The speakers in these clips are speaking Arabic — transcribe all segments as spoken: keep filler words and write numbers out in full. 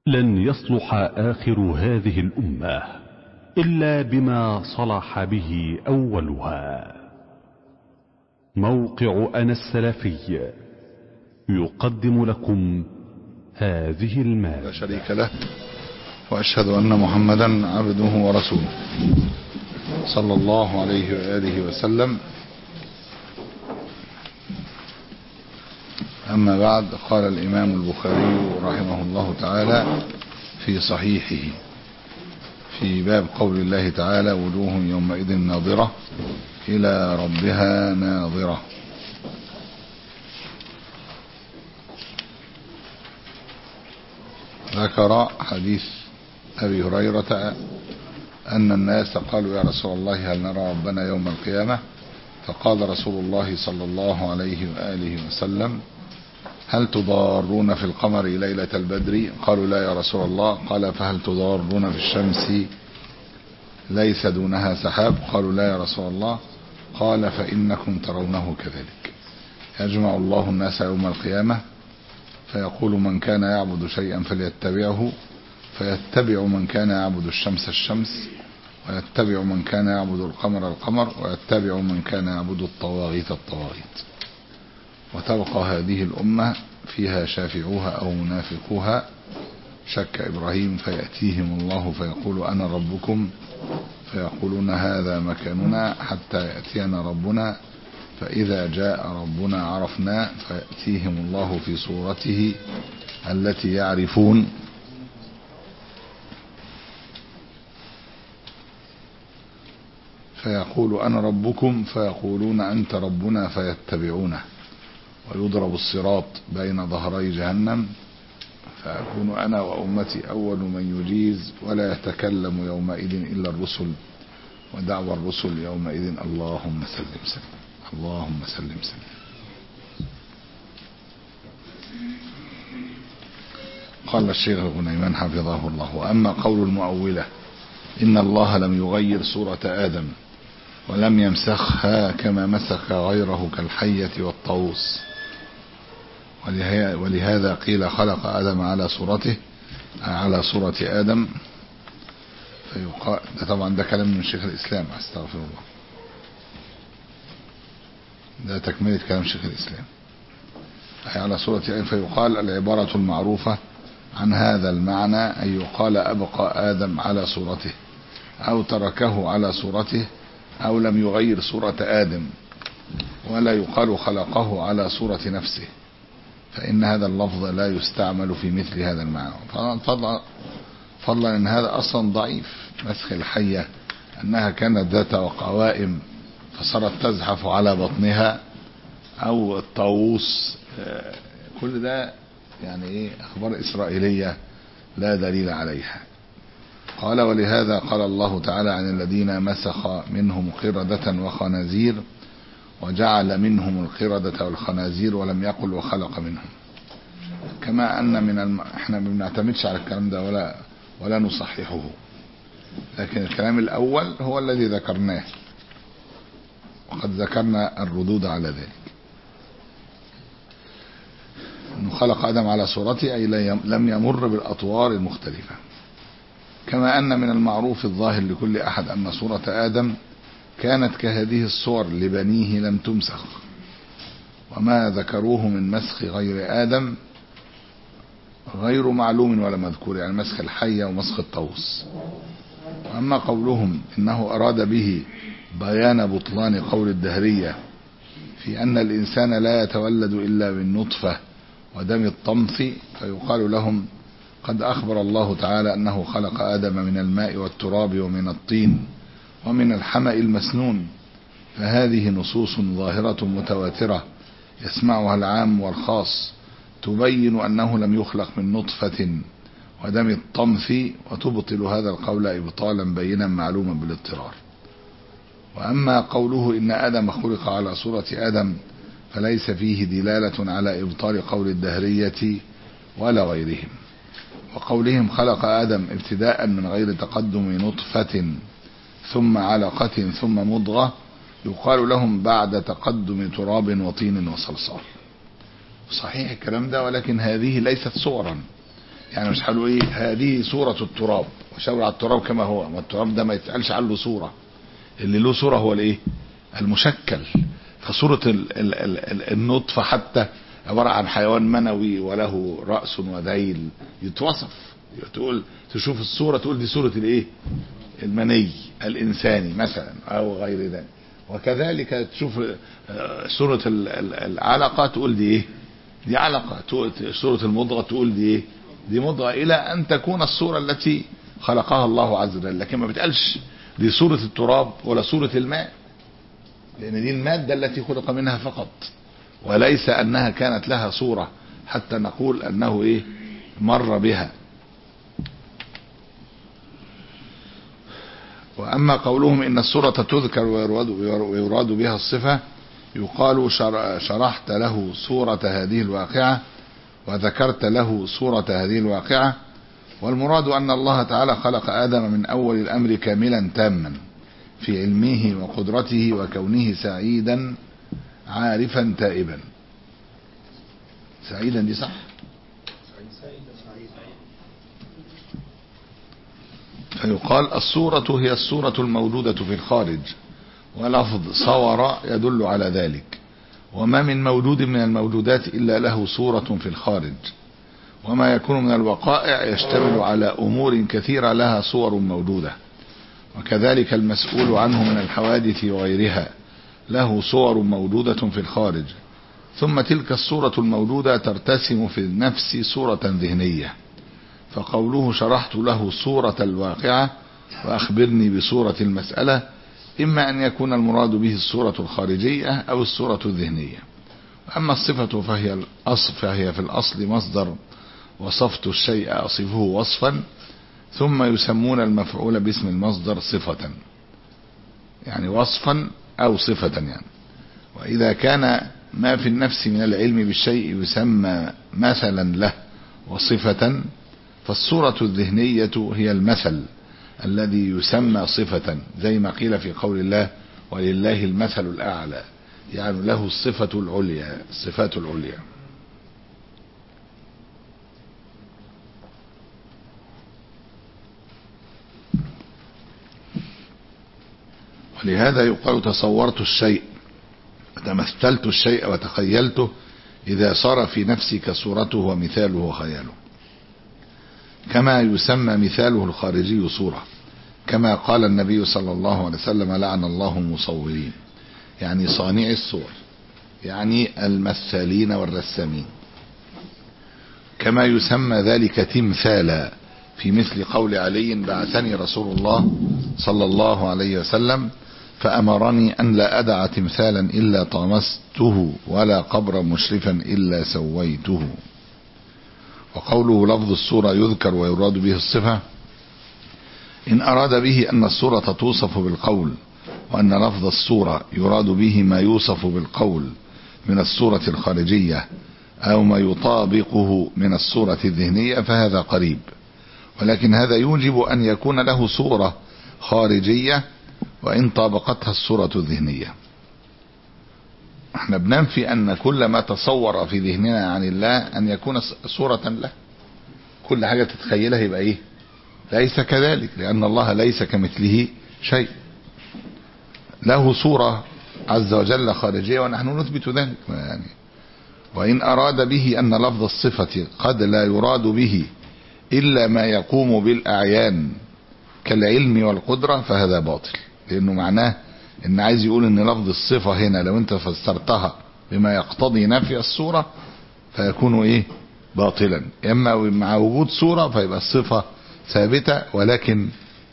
لن يصلح آخر هذه الأمة إلا بما صلح به أولها. موقع أنا السلفي يقدم لكم هذه المادة. لا شريك له، وأشهد أن محمدا عبده ورسوله صلى الله عليه وآله وسلم. أما بعد، قال الإمام البخاري رحمه الله تعالى في صحيحه في باب قول الله تعالى: وجوه يومئذ ناظرة إلى ربها ناظرة. ذكر حديث أبي هريرة أن الناس قالوا: يا رسول الله، هل نرى ربنا يوم القيامة؟ فقال رسول الله صلى الله عليه وآله وسلم: هل تضارون في القمر ليلة البدر؟ قالوا: لا يا رسول الله. قال: فهل تضارون في الشمس ليس دونها سحاب؟ قالوا: لا يا رسول الله. قال: فإنكم ترونه كذلك. يجمع الله الناس يوم القيامة فيقول: من كان يعبد شيئا فليتبعه، فيتبع من كان يعبد الشمس الشمس، ويتبع من كان يعبد القمر القمر، ويتبع من كان يعبد الطواغيت الطواغيت. وتبقى هذه الأمة فيها شافعوها أو منافقوها شك إبراهيم، فيأتيهم الله فيقول: أنا ربكم، فيقولون: هذا مكاننا حتى يأتينا ربنا، فإذا جاء ربنا عرفنا، فيأتيهم الله في صورته التي يعرفون، فيقول: أنا ربكم، فيقولون: أنت ربنا، فيتبعونه، ويضرب الصراط بين ظهري جهنم، فأكون أنا وأمتي أول من يجيز، ولا يتكلم يومئذ إلا الرسل، ودعوى الرسل يومئذ: اللهم سلم سلم، اللهم سلم سلم. قال الشيخ غنيمان حفظه الله: وأما قول المؤولة إن الله لم يغير صورة آدم ولم يمسخها كما مسخ غيره كالحية والطاووس، ولهذا قيل خلق آدم على صورته على صورة آدم، فيقال ده طبعا ده كلام من شيخ الإسلام، استغفر الله، ده تكملة كلام شيخ الإسلام، أي على صورة آدم. فيقال العبارة المعروفة عن هذا المعنى أن يقال أبقى آدم على صورته، أو تركه على صورته، أو لم يغير صورة آدم، ولا يقال خلقه على صورة نفسه، فإن هذا اللفظ لا يستعمل في مثل هذا المعنى. فضلا فضلا إن هذا أصلا ضعيف. مسخ الحية أنها كانت ذات قوائم فصارت تزحف على بطنها، أو الطاووس، كل ده يعني إيه أخبار إسرائيلية لا دليل عليها. قال: ولهذا قال الله تعالى عن الذين مسخ منهم قردة وخنازير، وجعل منهم القردة والخنازير، ولم يقل وخلق منهم. كما أن من الم... احنا ما بنعتمدش على الكلام ده ولا ولا نصححه، لكن الكلام الأول هو الذي ذكرناه، وقد ذكرنا الردود على ذلك. أنه خلق آدم على صورته أي لم يمر بالأطوار المختلفة. كما أن من المعروف الظاهر لكل أحد أن صورة آدم كانت كهذه الصور لبنيه لم تمسخ، وما ذكروه من مسخ غير آدم غير معلوم ولا مذكور، يعني مسخ الحية ومسخ الطاووس. وأما قولهم إنه أراد به بيان بطلان قول الدهرية في أن الإنسان لا يتولد إلا من نطفة ودم الطمث، فيقال لهم: قد أخبر الله تعالى أنه خلق آدم من الماء والتراب ومن الطين ومن الحمأ المسنون، فهذه نصوص ظاهرة متواترة يسمعها العام والخاص تبين أنه لم يخلق من نطفة ودم الطمث، وتبطل هذا القول إبطالا بينا معلوما بالاضطرار. وأما قوله إن آدم خلق على صورة آدم فليس فيه دلالة على إبطال قول الدهرية ولا غيرهم. وقولهم خلق آدم ابتداء من غير تقدم نطفة ثم علقة ثم مضغة، يقال لهم بعد تقدم تراب وطين وصلصال. صحيح الكلام ده، ولكن هذه ليست صورا، يعني مش قالوا ايه هذه صورة التراب وشاور على التراب كما هو، ما التراب ده ما يتقالش عنه صورة، اللي له صورة هو الايه المشكل. فصورة ال ال ال النطفة حتى عبارة عن حيوان منوي وله رأس وذيل يتوصف، تقول تشوف الصورة تقول دي صورة الايه المني الانساني مثلا او غير ذلك. وكذلك تشوف صورة العلقة تقول دي ايه دي علقة، صورة المضغة تقول دي ايه دي مضغة، الى ان تكون الصورة التي خلقها الله عز وجل. لكن ما بتقالش دي صورة التراب ولا صورة الماء، لان دي المادة التي خلق منها فقط، وليس انها كانت لها صورة حتى نقول انه ايه مر بها. واما قولهم ان الصورة تذكر ويراد بها الصفة، يقال شرحت له صورة هذه الواقعة وذكرت له صورة هذه الواقعة، والمراد ان الله تعالى خلق ادم من اول الامر كاملا تاما في علمه وقدرته وكونه سعيدا عارفا تائبا. سعيدا دي صح؟ فيقال الصورة هي الصورة الموجودة في الخارج، ولفظ صور يدل على ذلك. وما من موجود من الموجودات إلا له صورة في الخارج، وما يكون من الوقائع يشتمل على أمور كثيرة لها صور موجودة، وكذلك المسؤول عنه من الحوادث وغيرها له صور موجودة في الخارج. ثم تلك الصورة الموجودة ترتسم في النفس صورة ذهنية، فقوله شرحت له صورة الواقعة وأخبرني بصورة المسألة إما أن يكون المراد به الصورة الخارجية أو الصورة الذهنية. أما الصفة فهي الأصل فهي في الأصل مصدر وصفت الشيء أصفه وصفا، ثم يسمون المفعول باسم المصدر صفة، يعني وصفا أو صفة يعني. وإذا كان ما في النفس من العلم بالشيء يسمى مثلا له وصفة، فالصورة الذهنية هي المثل الذي يسمى صفة، زي ما قيل في قول الله ولله المثل الأعلى، يعني له الصفة العليا الصفات العليا. ولهذا يقال تصورت الشيء، تمثلت الشيء وتخيلته إذا صار في نفسك صورته ومثاله وخياله، كما يسمى مثاله الخارجي صورة، كما قال النبي صلى الله عليه وسلم لعن الله المصورين، يعني صانع الصور، يعني المثالين والرسامين. كما يسمى ذلك تمثالا، في مثل قول علي بعثني رسول الله صلى الله عليه وسلم فأمرني أن لا أدع تمثالا إلا طمسته ولا قبرا مشرفا إلا سويته. وقوله لفظ الصورة يذكر ويراد به الصفة، إن أراد به أن الصورة توصف بالقول، وأن لفظ الصورة يراد به ما يوصف بالقول من الصورة الخارجية أو ما يطابقه من الصورة الذهنية، فهذا قريب. ولكن هذا يوجب أن يكون له صورة خارجية وإن طابقتها الصورة الذهنية. احنا بننفي أن كل ما تصور في ذهننا عن الله أن يكون صورة له، كل حاجة تتخيلها يبقى إيه؟ ليس كذلك، لأن الله ليس كمثله شيء، له صورة عز وجل خارجية ونحن نثبت ذلك يعني. وإن أراد به أن لفظ الصفة قد لا يراد به إلا ما يقوم بالأعيان كالعلم والقدرة، فهذا باطل، لأنه معناه إن عايز يقول إن لفظ الصفة هنا لو أنت فسرتها بما يقتضي نفي الصورة فيكون إيه؟ باطلا. إما مع وجود صورة فيبقى الصفة ثابتة، ولكن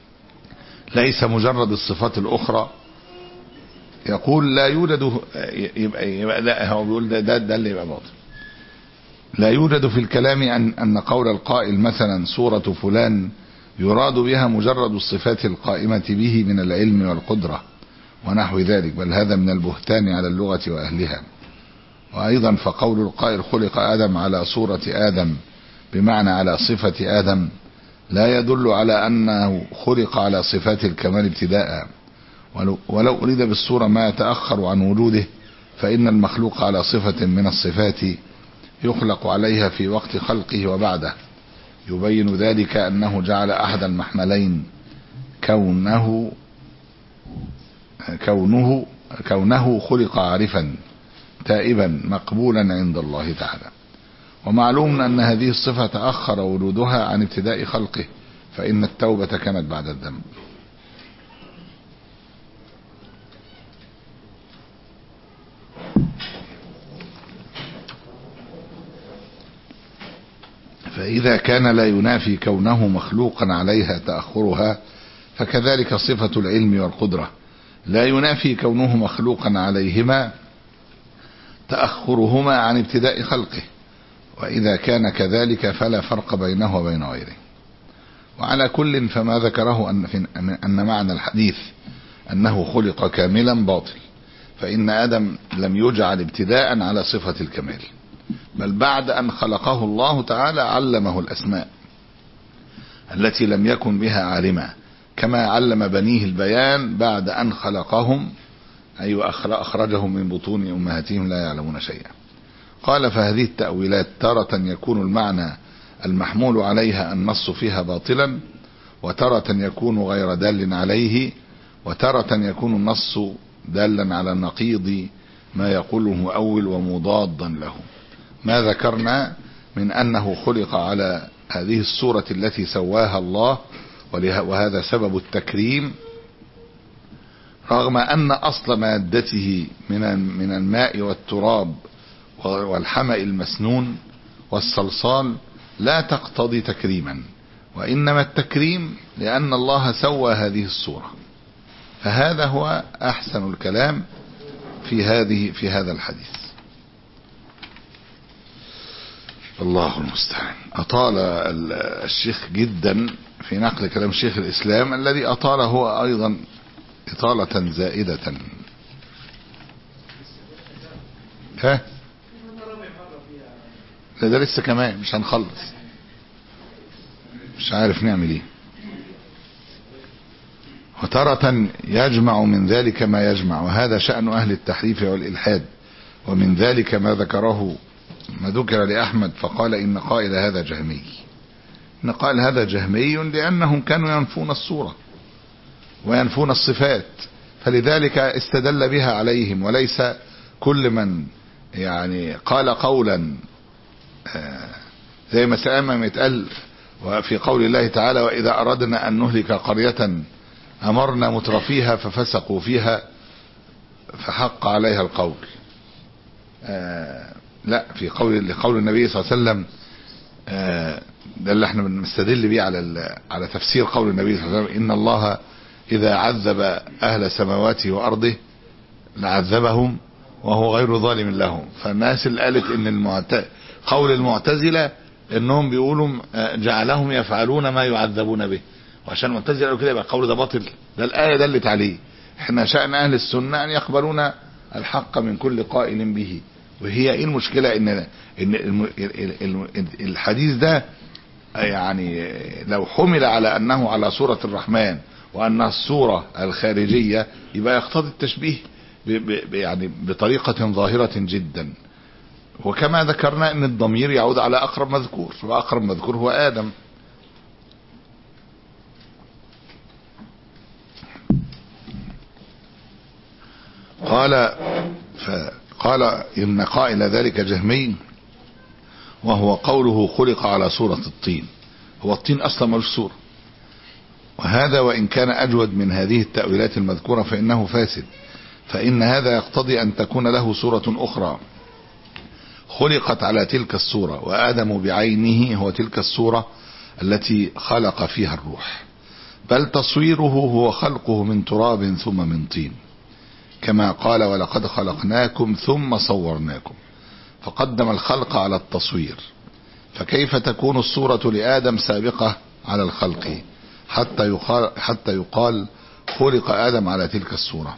ليس مجرد الصفات الأخرى. يقول لا يوجد، يبقى, يبقى لا، هو بيقول ده, ده, ده اللي يبقى باطل. لا يوجد في الكلام أن, أن قول القائل مثلا صورة فلان يراد بها مجرد الصفات القائمة به من العلم والقدرة ونحو ذلك، بل هذا من البهتان على اللغة وأهلها. وأيضا فقول القائل خلق آدم على صورة آدم بمعنى على صفة آدم لا يدل على أنه خلق على صفات الكمال ابتداء، ولو, ولو أريد بالصورة ما يتأخر عن وجوده، فإن المخلوق على صفة من الصفات يخلق عليها في وقت خلقه وبعده، يبين ذلك أنه جعل أحد المحملين كونه كونه كونه خلق عارفا تائبا مقبولا عند الله تعالى. ومعلوم أن هذه الصفة تأخر ورودها عن ابتداء خلقه، فإن التوبة كانت بعد الذنب. فإذا كان لا ينافي كونه مخلوقا عليها تأخرها، فكذلك صفة العلم والقدرة لا ينافي كونه مخلوقا عليهما تأخرهما عن ابتداء خلقه، وإذا كان كذلك فلا فرق بينه وبين غيره. وعلى كل فما ذكره أن, أن معنى الحديث أنه خلق كاملا باطل، فإن آدم لم يجعل ابتداء على صفة الكمال، بل بعد أن خلقه الله تعالى علمه الأسماء التي لم يكن بها عالما، كما علم بنيه البيان بعد أن خلقهم، أي أخرجهم من بطون أمهاتهم لا يعلمون شيئا. قال فهذه التأويلات تارة يكون المعنى المحمول عليها النص فيها باطلا، وتارة يكون غير دال عليه، وتارة يكون النص دالا على نقيض ما يقوله مؤول ومضادا له. ما ذكرنا من أنه خلق على هذه الصورة التي سواها الله، وهذا سبب التكريم، رغم أن أصل مادته من من الماء والتراب والحمأ المسنون والصلصال لا تقتضي تكريما، وإنما التكريم لأن الله سوى هذه الصورة. فهذا هو أحسن الكلام في هذه في هذا الحديث. الله المستعان. أطال الشيخ جدا في نقل كلام شيخ الإسلام، الذي أطال هو أيضا إطالة زائدة. ها ده, ده لسه كمان مش هنخلص، مش عارف نعمل ايه. وتارة يجمع من ذلك ما يجمع، وهذا شأن أهل التحريف والإلحاد. ومن ذلك ما ذكره ما ذكر لأحمد فقال إن قائل هذا جهمي. إن قائل هذا جهمي لأنهم كانوا ينفون الصورة وينفون الصفات، فلذلك استدل بها عليهم. وليس كل من يعني قال قولا زي ما سأما يتقال وفي قول الله تعالى وإذا أردنا أن نهلك قرية أمرنا مترفيها ففسقوا فيها فحق عليها القول. لا، في قول لقول النبي صلى الله عليه وسلم، ده اللي احنا بنستدل بيه على على تفسير قول النبي صلى الله عليه وسلم إن الله إذا عذب أهل سماواته وأرضه لعذبهم وهو غير ظالم لهم. فالناس اللي قالت ان المعت... قول المعتزلة انهم بيقولوا جعلهم يفعلون ما يعذبون به، وعشان المعتزلة قالوا كده يبقى القول ده باطل. ده الآية دلت عليه. احنا شأن اهل السنة ان يقبلون الحق من كل قائل به. وهي ايه المشكلة ان ان الحديث ده يعني لو حمل على انه على صورة الرحمن وانها الصورة الخارجية يبقى يقتضي التشبيه يعني بطريقة ظاهرة جدا. وكما ذكرنا ان الضمير يعود على اقرب مذكور، واقرب مذكور هو آدم. قال فقال إن قائل ذلك جهمي، وهو قوله خلق على صورة الطين. هو الطين أصلا ملوش صورة، وهذا وإن كان أجود من هذه التأويلات المذكورة فإنه فاسد، فإن هذا يقتضي أن تكون له صورة أخرى خلقت على تلك الصورة، وآدم بعينه هو تلك الصورة التي خلق فيها الروح، بل تصويره هو خلقه من تراب ثم من طين، كما قال ولقد خلقناكم ثم صورناكم، فقدم الخلق على التصوير. فكيف تكون الصورة لآدم سابقة على الخلق حتى يقال, حتى يقال خلق آدم على تلك الصورة؟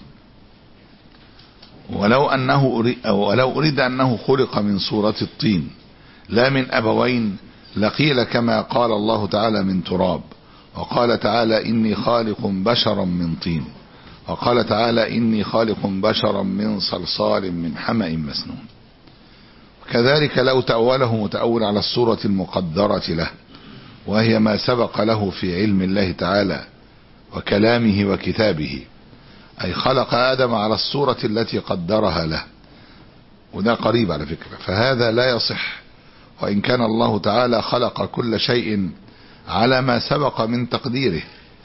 ولو أنه أريد, ولو أريد أنه خلق من صورة الطين لا من أبوين لقيل كما قال الله تعالى من تراب، وقال تعالى إني خالق بشرا من طين، وقال تعالى إني خالق بشرا من صلصال من حمأ مسنون. وكذلك لو تأوله متأول على الصورة المقدرة له وهي ما سبق له في علم الله تعالى وكلامه وكتابه، أي خلق آدم على الصورة التي قدرها له، وده قريب على فكرة، فهذا لا يصح، وإن كان الله تعالى خلق كل شيء على ما سبق من تقديره،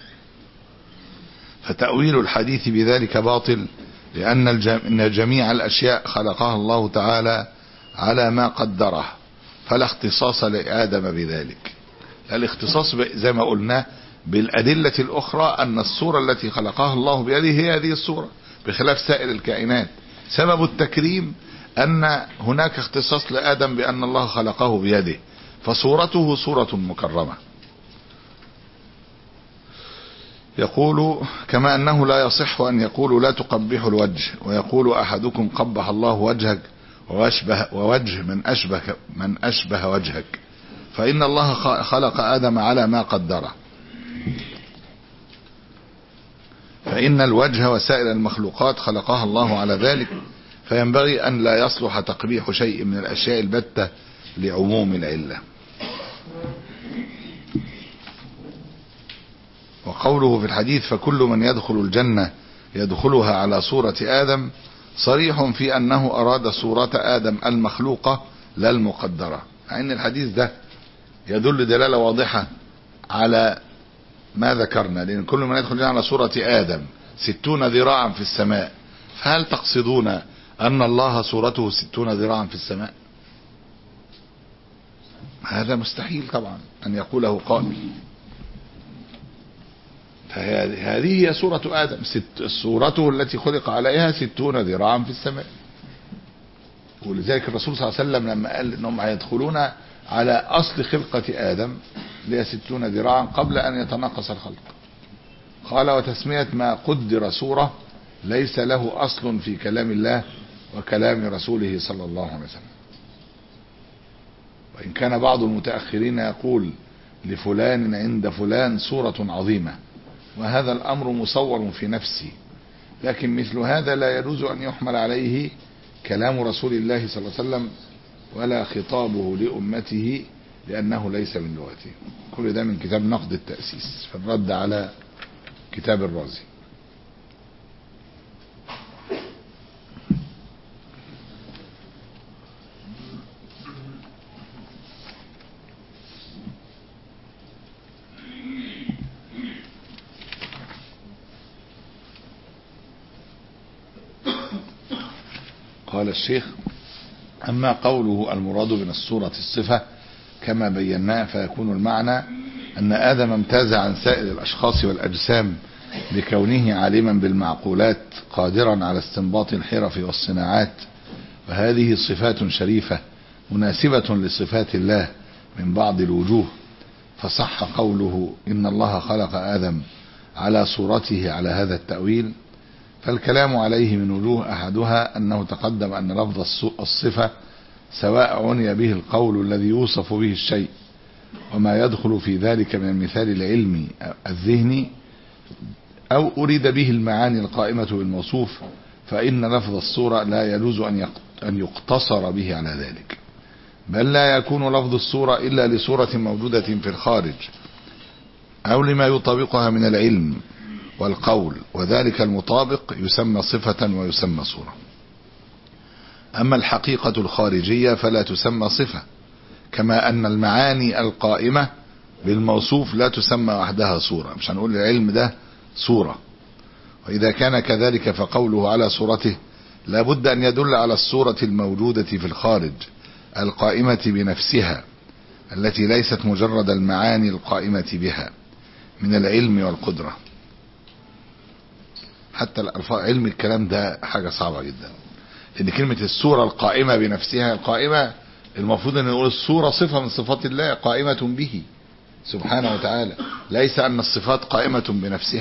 فتأويل الحديث بذلك باطل، لأن جميع الأشياء خلقها الله تعالى على ما قدره، فلا اختصاص لآدم بذلك. الاختصاص زي ما قلنا بالأدلة الأخرى أن الصورة التي خلقها الله بيده هي هذه الصورة، بخلاف سائر الكائنات. سبب التكريم أن هناك اختصاص لآدم بأن الله خلقه بيده، فصورته صورة مكرمة. يقول كما أنه لا يصح أن يقول لا تقبح الوجه، ويقول أحدكم قبح الله وجهك وأشبه ووجه من أشبه, من أشبه وجهك، فإن الله خلق آدم على ما قدره، فإن الوجه وسائر المخلوقات خلقها الله على ذلك، فينبغي أن لا يصلح تقبيح شيء من الأشياء البتة لعموم العلة. وقوله في الحديث فكل من يدخل الجنة يدخلها على صورة آدم صريح في أنه أراد صورة آدم المخلوقة لا المقدرة، مع أن الحديث ده يدل دلالة واضحة على ما ذكرنا، لأن كل من يدخل الجنة على صورة آدم ستون ذراعا في السماء، فهل تقصدون أن الله صورته ستون ذراعا في السماء؟ هذا مستحيل طبعا أن يقوله قائل. فهذه هي صورة آدم، ست صورته التي خلق عليها ستون ذراعا في السماء. ولذلك الرسول صلى الله عليه وسلم لما قال انهم هيدخلون على اصل خلقة آدم اللي هي ستون ذراعا قبل ان يتناقص الخلق، قال وتسمية ما قدر صورة ليس له اصل في كلام الله وكلام رسوله صلى الله عليه وسلم. وإن كان بعض المتأخرين يقول لفلان عند فلان صورة عظيمة، وهذا الأمر مصور في نفسه، لكن مثل هذا لا يجوز أن يحمل عليه كلام رسول الله صلى الله عليه وسلم ولا خطابه لأمته، لأنه ليس من لغته. كل ده من كتاب نقد التأسيس في الرد على كتاب الرازي. قال الشيخ أما قوله المراد من الصورة الصفة كما بيناه، فيكون المعنى أن آدم امتاز عن سائر الأشخاص والأجسام بكونه عالما بالمعقولات قادرا على استنباط الحرف والصناعات، وهذه صفات شريفة مناسبة لصفات الله من بعض الوجوه، فصح قوله إن الله خلق آدم على صورته على هذا التأويل. فالكلام عليه من وجوه أحدها أنه تقدم أن لفظ الصفة سواء عني به القول الذي يوصف به الشيء وما يدخل في ذلك من المثال العلمي الذهني، أو أريد به المعاني القائمة بالموصوف، فإن لفظ الصورة لا يجوز أن يقتصر به على ذلك، بل لا يكون لفظ الصورة إلا لصورة موجودة في الخارج أو لما يطابقها من العلم والقول، وذلك المطابق يسمى صفة ويسمى صورة. أما الحقيقة الخارجية فلا تسمى صفة، كما أن المعاني القائمة بالموصوف لا تسمى وحدها صورة، مش هنقول العلم ده صورة. وإذا كان كذلك فقوله على صورته لابد أن يدل على الصورة الموجودة في الخارج القائمة بنفسها، التي ليست مجرد المعاني القائمة بها من العلم والقدرة. حتى الألفاظ علم الكلام ده حاجة صعبة جدا، لأن كلمة الصورة القائمة بنفسها، القائمة المفروض أن نقول الصورة صفة من صفات الله قائمة به سبحانه وتعالى، ليس أن الصفات قائمة بنفسها.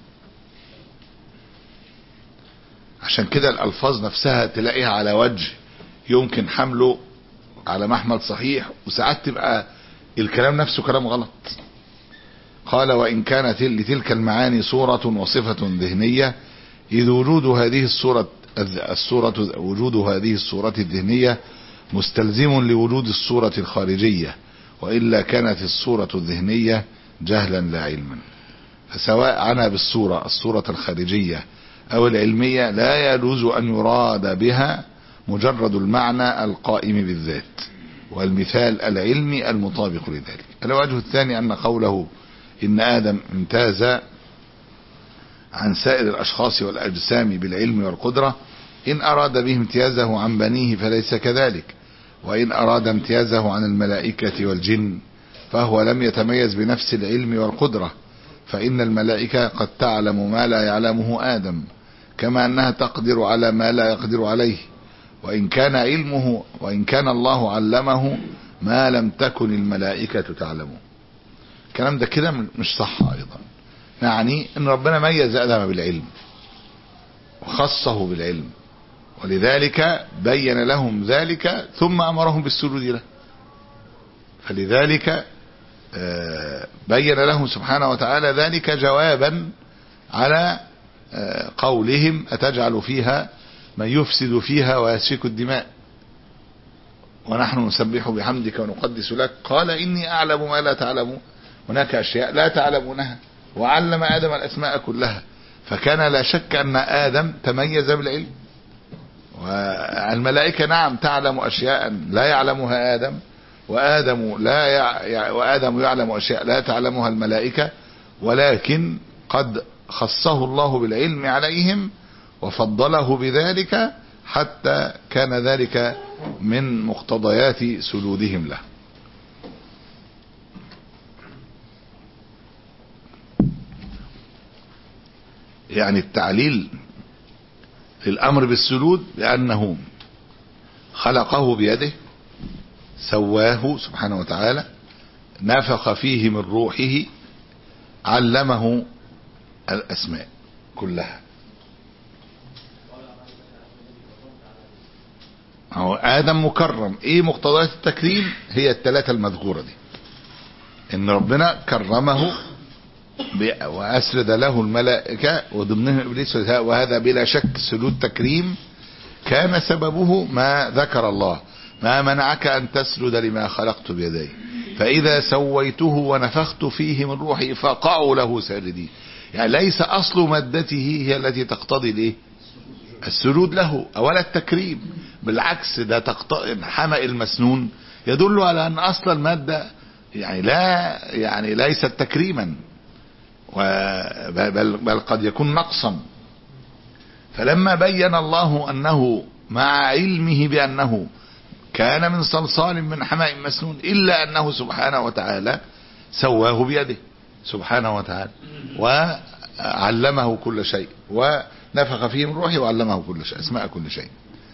عشان كده الألفاظ نفسها تلاقيها على وجه يمكن حمله على محمل صحيح، وساعات تبقى الكلام نفسه كلام غلط. قال وإن كانت لتلك المعاني صورة وصفة ذهنية، إذ وجود هذه الصورة الصورة وجود هذه الصورة الذهنية مستلزم لوجود الصورة الخارجية، وإلا كانت الصورة الذهنية جهلا لا علما. فسواء عنها بالصورة الصورة الخارجية أو العلمية لا يجوز أن يراد بها مجرد المعنى القائم بالذات والمثال العلمي المطابق لذلك. الوجه الثاني أن قوله إن آدم امتاز عن سائر الأشخاص والأجسام بالعلم والقدرة، إن أراد به امتيازه عن بنيه فليس كذلك، وإن أراد امتيازه عن الملائكة والجن فهو لم يتميز بنفس العلم والقدرة، فإن الملائكة قد تعلم ما لا يعلمه آدم كما أنها تقدر على ما لا يقدر عليه، وإن كان علمه وإن كان الله علمه ما لم تكن الملائكة تعلمه. الكلام ده كده مش صح أيضا، يعني ان ربنا ميز آدم بالعلم وخصه بالعلم، ولذلك بين لهم ذلك ثم أمرهم بالسجود له. فلذلك بين لهم سبحانه وتعالى ذلك جوابا على قولهم أتجعل فيها من يفسد فيها ويسفك الدماء ونحن نسبح بحمدك ونقدس لك، قال إني أعلم ما لا تعلمون، هناك أشياء لا تعلمونها، وعلم آدم الأسماء كلها. فكان لا شك أن آدم تميز بالعلم، والملائكة نعم تعلم أشياء لا يعلمها آدم، وآدم لا يع... وآدم يعلم أشياء لا تعلمها الملائكة، ولكن قد خصه الله بالعلم عليهم وفضله بذلك حتى كان ذلك من مقتضيات سجودهم له. يعني التعليل للأمر بالسجود لأنه خلقه بيده، سواه سبحانه وتعالى، نفخ فيه من روحه، علمه الأسماء كلها. آدم مكرم، ايه مقتضيات التكريم؟ هي الثلاثة المذكورة دي، ان ربنا كرمه وأسرد له الملائكة وضمنهم إبليس، وهذا بلا شك سجود تكريم كان سببه ما ذكر الله: ما منعك أن تسجد لما خلقت بيدي فإذا سويته ونفخت فيه من روحي فقعوا له ساجدين. يعني ليس أصل مادته هي التي تقتضي الايه؟ السجود له ولا التكريم، بالعكس ده تقتضي حمأ المسنون يدل على أن أصل المادة يعني لا يعني ليست تكريما، بل, بل قد يكون نقصا. فلما بين الله أنه مع علمه بأنه كان من صلصال من حماء مسنون إلا أنه سبحانه وتعالى سواه بيده سبحانه وتعالى وعلمه كل شيء ونفخ فيه من روحه وعلمه كل شيء اسماء كل شيء.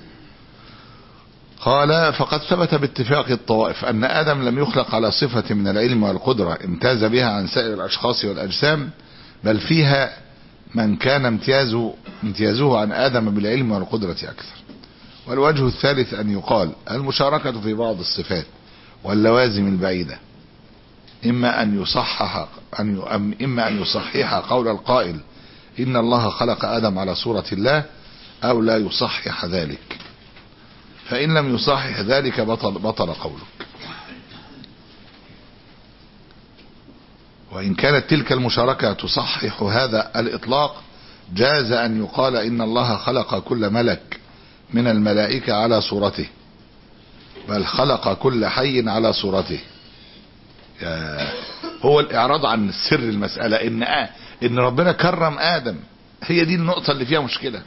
قال: فقد ثبت باتفاق الطوائف أن آدم لم يخلق على صفة من العلم والقدرة امتاز بها عن سائر الأشخاص والأجسام، بل فيها من كان امتيازه, امتيازه عن آدم بالعلم والقدرة أكثر. والوجه الثالث أن يقال المشاركة في بعض الصفات واللوازم البعيدة إما أن يصحح أن إما أن يصحح قول القائل إن الله خلق آدم على صورة الله، أو لا يصحح ذلك، فإن لم يصحح ذلك بطل, بطل قولك. وإن كانت تلك المشاركة تصحح هذا الإطلاق جاز أن يقال إن الله خلق كل ملك من الملائكة على صورته، بل خلق كل حي على صورته. هو الإعراض عن سر المسألة إن آه إن ربنا كرم آدم، هي دي النقطة اللي فيها مشكلة.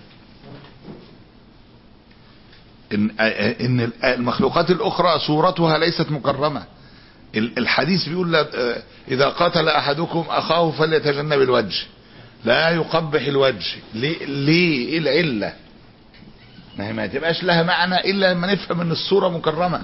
إن, إن المخلوقات الأخرى صورتها ليست مكرمة. الحديث بيقول إذا قاتل أحدكم أخاه فليتجنب الوجه، لا يقبح الوجه. ليه؟ ليه؟ إيه العلة؟ ما هي ما تبقاش لها معنى إلا لما نفهم إن الصورة مكرمة.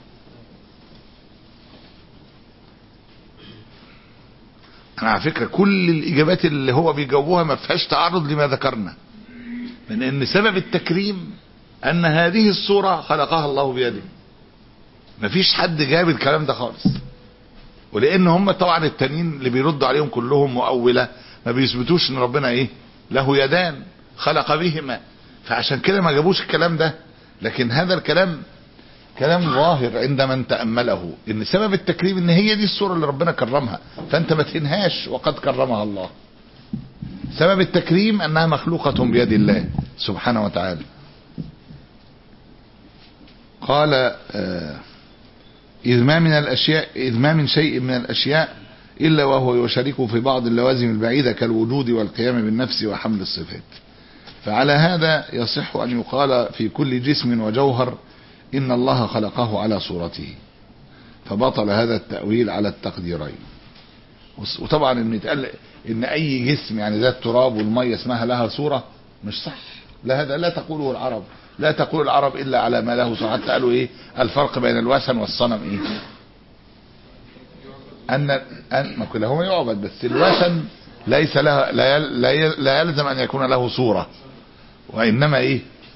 أنا على فكرة كل الإجابات اللي هو بيجاوبوها ما فيهاش تعرض لما ذكرنا، من إن سبب التكريم أن هذه الصورة خلقها الله بيده. ما فيش حد جاب الكلام ده خالص، ولأن هم طبعا التانيين اللي بيردوا عليهم كلهم مؤولة ما بيثبتوش إن ربنا إيه له يدان خلق بهما، فعشان كده ما جابوش الكلام ده. لكن هذا الكلام كلام ظاهر عند من تأمله ان سبب التكريم ان هي دي الصورة اللي ربنا كرمها، فانت ما تنهاش وقد كرمها الله. سبب التكريم انها مخلوقة بيد الله سبحانه وتعالى. قال آه إذ ما من الأشياء إذ ما من شيء من الأشياء إلا وهو يشاركه في بعض اللوازم البعيدة كالوجود والقيام بالنفس وحمل الصفات. فعلى هذا يصح أن يقال في كل جسم وجوهر إن الله خلقه على صورته، فبطل هذا التأويل على التقديرين. وطبعا إن يتقال إن أي جسم يعني ذات التراب والمية اسمها لها صورة مش صح، لا هذا لا تقوله العرب، لا تقول العرب إلا على ما له صورة. حتى قالوا إيه الفرق بين الوثن والصنم إيه؟ أن أن ما كلهما يعبد، بس الوثن ليس لها لا لا يلزم أن يكون له صورة، وإنما إيه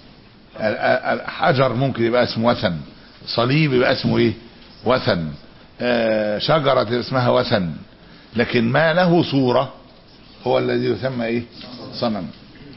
الحجر ممكن يبقى اسمه وثن، صليب يبقى اسمه إيه وثن، آه شجرة اسمها وثن، لكن ما له صورة هو الذي يسمى إيه صنم.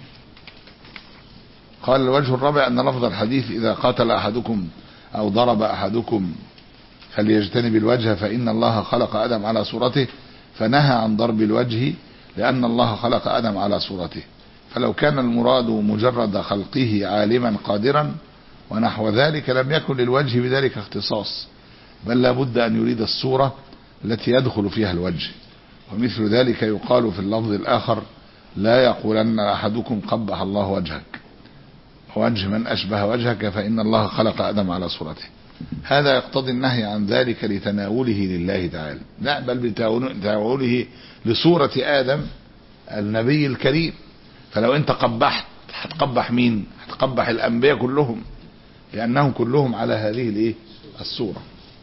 قال الوجه الرابع أن لفظ الحديث إذا قاتل أحدكم أو ضرب أحدكم فليجتنب الوجه فإن الله خلق آدم على صورته، فنهى عن ضرب الوجه لأن الله خلق آدم على صورته. فلو كان المراد مجرد خلقه عالما قادرا ونحو ذلك لم يكن للوجه بذلك اختصاص، بل لابد أن يريد الصورة التي يدخل فيها الوجه. ومثل ذلك يقال في اللفظ الآخر لا يقولن أحدكم قبح الله وجهك وجه من أشبه وجهك فإن الله خلق آدم على صورته. هذا يقتضي النهي عن ذلك لتناوله لله تعالى، لا بل بتناوله لصورة آدم النبي الكريم. فلو انت قبحت هتقبح مين؟ هتقبح الأنبياء كلهم لأنهم كلهم على هذه الايه الصورة.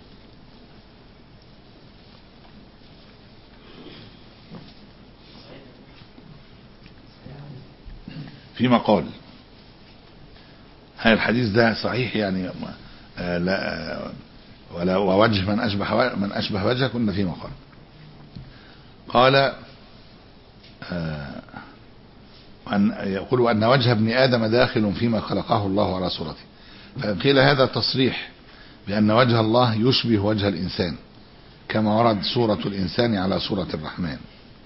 في مقال هذا الحديث ده صحيح يعني آه لا ولا ووجه من أشبه من أشبه وجهه كنا في مقال. قال آه أن يقول أن وجه ابن آدم داخل فيما خلقه الله على صورته. فقيل هذا تصريح بأن وجه الله يشبه وجه الإنسان كما ورد صورة الإنسان على صورة الرحمن.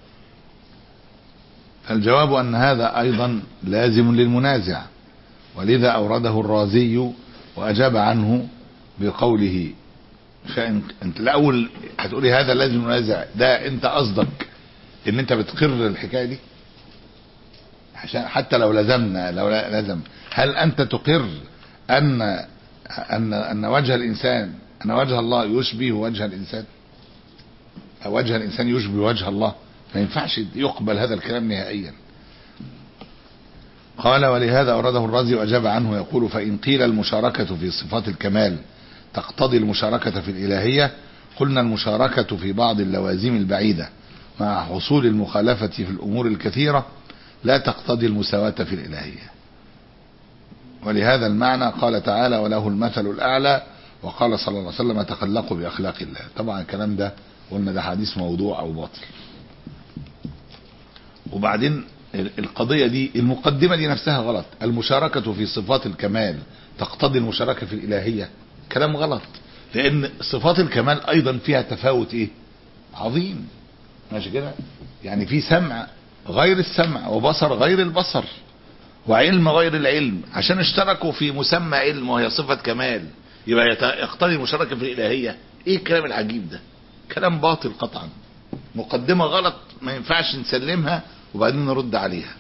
فالجواب أن هذا أيضا لازم للمنازع، ولذا أورده الرازي وأجاب عنه بقوله فإن انت الأول هتقولي هذا لازم المنازع ده انت قصدك ان انت بتقر الحكاية دي عشان حتى لو لزمنا لو لازم هل انت تقر ان ان ان وجه الانسان ان وجه الله يشبه وجه الانسان او وجه الانسان يشبه وجه الله؟ ما ينفعش يقبل هذا الكلام نهائيا. قال ولهذا أورده الرازي وأجاب عنه يقول فإن قيل المشاركة في صفات الكمال تقتضي المشاركة في الإلهية قلنا المشاركة في بعض اللوازم البعيدة مع حصول المخالفة في الأمور الكثيرة لا تقتضي المساواة في الإلهية. ولهذا المعنى قال تعالى وله المثل الأعلى، وقال صلى الله عليه وسلم تخلقوا بأخلاق الله. طبعا الكلام ده قلنا ده حديث موضوع أو باطل. وبعدين القضية دي المقدمة دي نفسها غلط، المشاركة في صفات الكمال تقتضي المشاركة في الإلهية، كلام غلط، لأن صفات الكمال أيضا فيها تفاوت إيه عظيم، ماشي كده؟ يعني في سمع غير السمع وبصر غير البصر وعلم غير العلم، عشان اشتركوا في مسمى علم وهي صفة كمال يبقى يقتضي المشاركة في الإلهية. ايه الكلام العجيب ده؟ كلام باطل قطعا، مقدمة غلط ما ينفعش نسلمها وبعدين نرد عليها.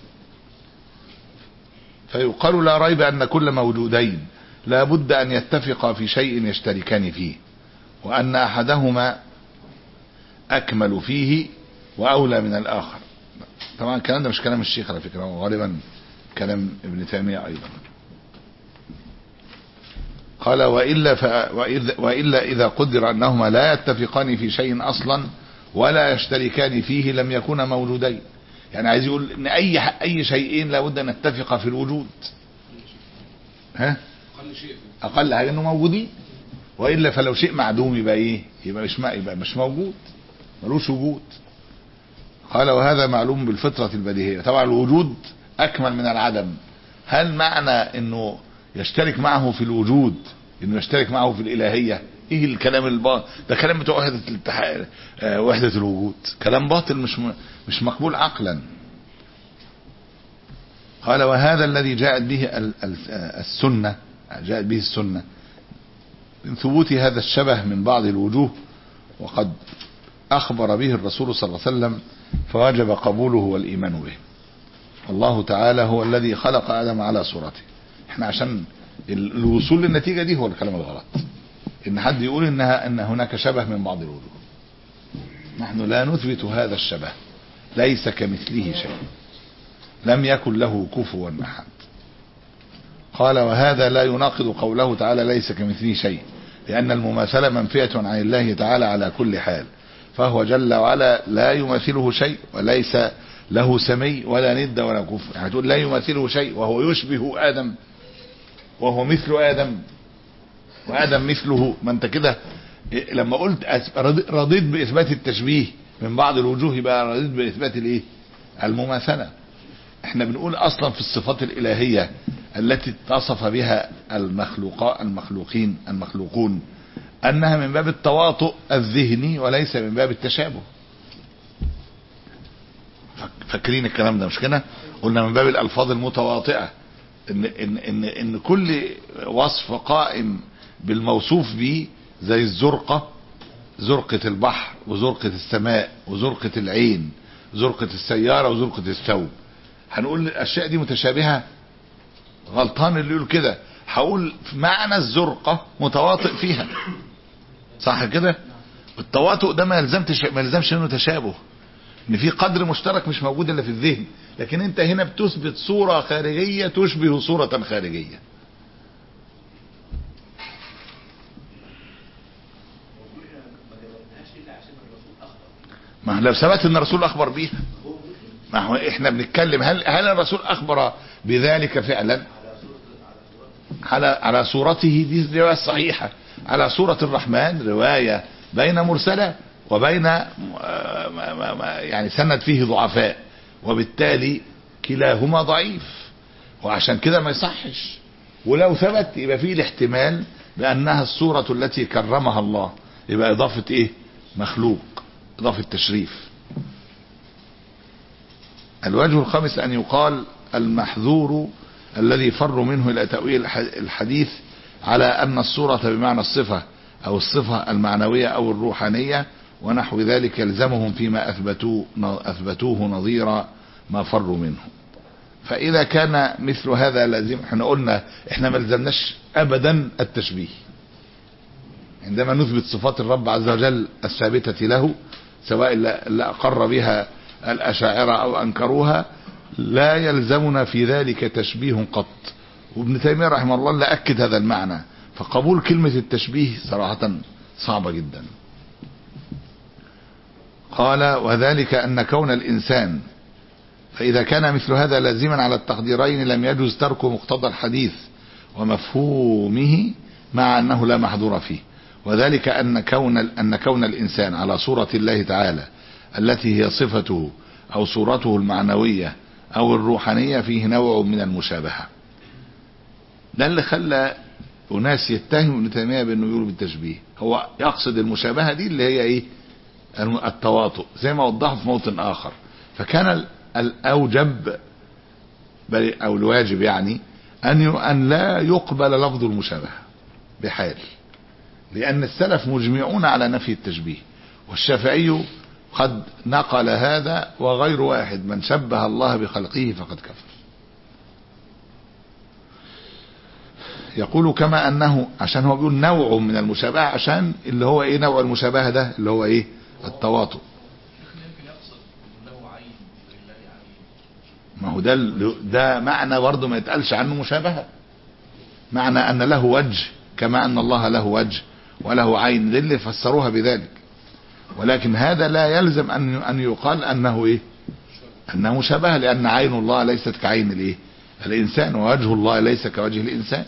فيقال لا ريب أن كل موجودين لا بد أن يتفقا في شيء يشتركان فيه، وأن أحدهما أكمل فيه وأولى من الآخر. طبعا الكلام ده مش كلام الشيخ على فكرة، غالبا كلام ابن تيمية أيضا. قال وإلا, ف... وإلا إذا قدر أنهما لا يتفقان في شيء أصلا ولا يشتركان فيه لم يكونا موجودين. يعني عايز يقول ان اي اي شيئين لابد ان نتفق في الوجود، ها اقل شيء اقل حاجه انه موجودين، والا فلو شيء معدوم يبقى ايه؟ يبقى مش يبقى مش موجود، ملوش وجود. قال وهذا معلوم بالفطره البديهيه. طبعا الوجود اكمل من العدم. هل معنى انه يشترك معه في الوجود انه يشترك معه في الالهية. ايه الكلام الباطل ده؟ كلام بتوع وحدة الاتحاد، آه وحدة الوجود، كلام باطل مش مش مقبول عقلا. قال وهذا الذي جاءت به السنة، جاءت به السنة من ثبوت هذا الشبه من بعض الوجوه، وقد أخبر به الرسول صلى الله عليه وسلم، فوجب قبوله والإيمان به. الله تعالى هو الذي خلق آدم على صورته. احنا عشان الوصول للنتيجة دي هو الكلام الغلط، ان حد يقول انها ان هناك شبه من بعض الوجوه. نحن لا نثبت هذا الشبه، ليس كمثله شيء، لم يكن له كفوا أحد. قال وهذا لا يناقض قوله تعالى ليس كمثله شيء، لأن المماثلة منفية عن الله تعالى على كل حال، فهو جل وعلا لا يماثله شيء، وليس له سمي ولا ند ولا كفء. يعني تقول لا يماثله شيء وهو يشبه آدم وهو مثل آدم وآدم مثله، ما انت كده لما قلت رضيت بإثبات التشبيه من بعض الوجوه يبقى رضيت بإثبات الايه؟ المماثلة. احنا بنقول اصلا في الصفات الالهية التي اتصف بها المخلوقاء المخلوقين المخلوقون انها من باب التواطؤ الذهني وليس من باب التشابه. فاكرين الكلام ده مش كده؟ قلنا من باب الالفاظ المتواطئة، ان, إن, إن, ان كل وصف قائم بالموصوف به، زي الزرقة، زرقة البحر وزرقة السماء وزرقة العين، زرقة السيارة وزرقة الثوب، هنقول الاشياء دي متشابهة؟ غلطان اللي يقول كده. هقول معنى الزرقة متواطئ فيها، صح كده؟ التواطؤ ده ما يلزمش ما يلزمش انه تشابه، ان في قدر مشترك مش موجود الا في الذهن، لكن انت هنا بتثبت صورة خارجية تشبه صورة خارجية. ما لو ثبت ان الرسول اخبر بيها، ما هو احنا بنتكلم هل هل الرسول اخبر بذلك فعلا على على صورته؟ دي الروايه الصحيحه على صوره الرحمن، روايه بين مرسله وبين يعني سند فيه ضعفاء، وبالتالي كلاهما ضعيف، وعشان كده ما يصحش. ولو ثبت يبقى فيه الاحتمال بانها الصوره التي كرمها الله، يبقى اضافه ايه؟ مخلوق، اضافه تشريف. الوجه الخامس أن يقال المحذور الذي فر منه إلى تأويل الحديث على أن الصورة بمعنى الصفة أو الصفة المعنوية أو الروحانية ونحو ذلك يلزمهم فيما أثبتوه, أثبتوه نظير ما فروا منه. فإذا كان مثل هذا لازم، احنا قلنا احنا ما لزمناش أبدا التشبيه عندما نثبت صفات الرب عز وجل الثابتة له، سواء اللي أقر بها الأشاعرة أو أنكروها، لا يلزمنا في ذلك تشبيه قط. وابن تيمية رحمه الله لا أكد هذا المعنى، فقبول كلمة التشبيه صراحة صعبة جدا. قال وذلك أن كون الإنسان، فإذا كان مثل هذا لازما على التقديرين لم يجوز ترك مقتضى الحديث ومفهومه مع أنه لا محظور فيه، وذلك أن كون أن كون الإنسان على صورة الله تعالى التي هي صفته أو صورته المعنوية أو الروحانية فيه نوع من المشابهة. ده اللي خلى أناس يتهموا ابن تيمية بأنه يقولوا بالتشبيه، هو يقصد المشابهة دي اللي هي إيه؟ التواطؤ، زي ما وضحه في موطن آخر. فكان الأوجب أو الواجب يعني أن أن لا يقبل لفظ المشابهة بحال، لأن السلف مجمعون على نفي التشبيه، والشافعي قد نقل هذا وغير واحد، من شبه الله بخلقه فقد كفر. يقول كما أنه، عشان هو بيقول نوع من المشابهة، عشان اللي هو ايه نوع المشابهة ده اللي هو ايه؟ التواطؤ. ما هو ده ده معنى برضه ما يتقالش عنه مشابهة، معنى أن له وجه كما أن الله له وجه وله عين، اللي فسروها بذلك. ولكن هذا لا يلزم أن أن يقال أنه إيه؟ أنه مشابهة، لأن عين الله ليست كعين الإيه؟ الإنسان، ووجه الله ليس كوجه الإنسان.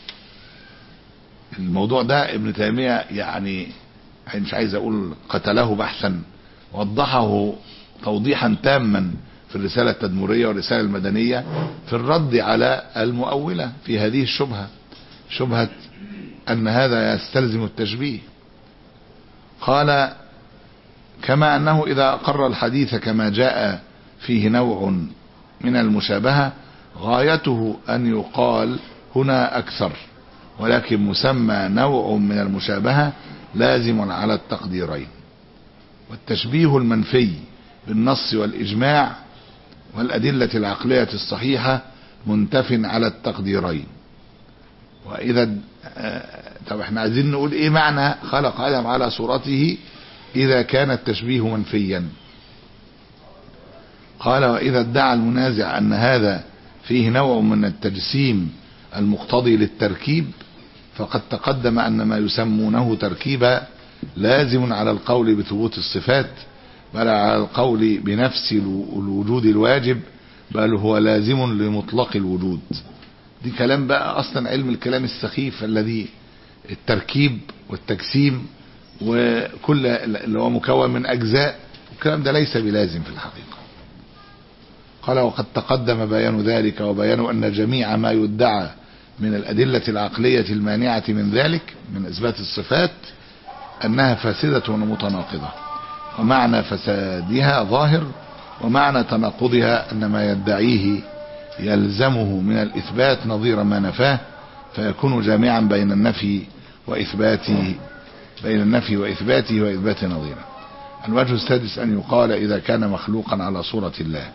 الموضوع ده ابن تيمية يعني مش عايز أقول قتله بحثا، وضحه توضيحا تاما في الرسالة التدمرية والرسالة المدنية في الرد على المؤولة في هذه الشبهة، شبهة أن هذا يستلزم التشبيه. قال كما أنه إذا أقر الحديث كما جاء فيه نوع من المشابهة غايته أن يقال هنا أكثر، ولكن مسمى نوع من المشابهة لازم على التقديرين. والتشبيه المنفي بالنص والإجماع والأدلة العقلية الصحيحة منتف على التقديرين. وإذا طب احنا عايزين نقول ايه معنى خلق آدم على صورته إذا كان التشبيه منفيا؟ قال وإذا ادعى المنازع أن هذا فيه نوع من التجسيم المقتضي للتركيب فقد تقدم أن ما يسمونه تركيبا لازم على القول بثبوت الصفات، بل على القول بنفس الوجود الواجب، بل هو لازم لمطلق الوجود. دي كلام بقى أصلا علم الكلام السخيف الذي التركيب والتجسيم وكل اللي هو مكون من أجزاء، الكلام ده ليس بلازم في الحقيقة. قال وقد تقدم بيان ذلك وبيان أن جميع ما يدعى من الأدلة العقلية المانعة من ذلك من إثبات الصفات أنها فاسدة ومتناقضة، ومعنى فسادها ظاهر، ومعنى تناقضها أن ما يدعيه يلزمه من الإثبات نظير ما نفاه، فيكون جامعا بين النفي وإثباته بين النفي وإثباته وإثبات نظيره. الوجه السادس أن يقال إذا كان مخلوقا على صورة الله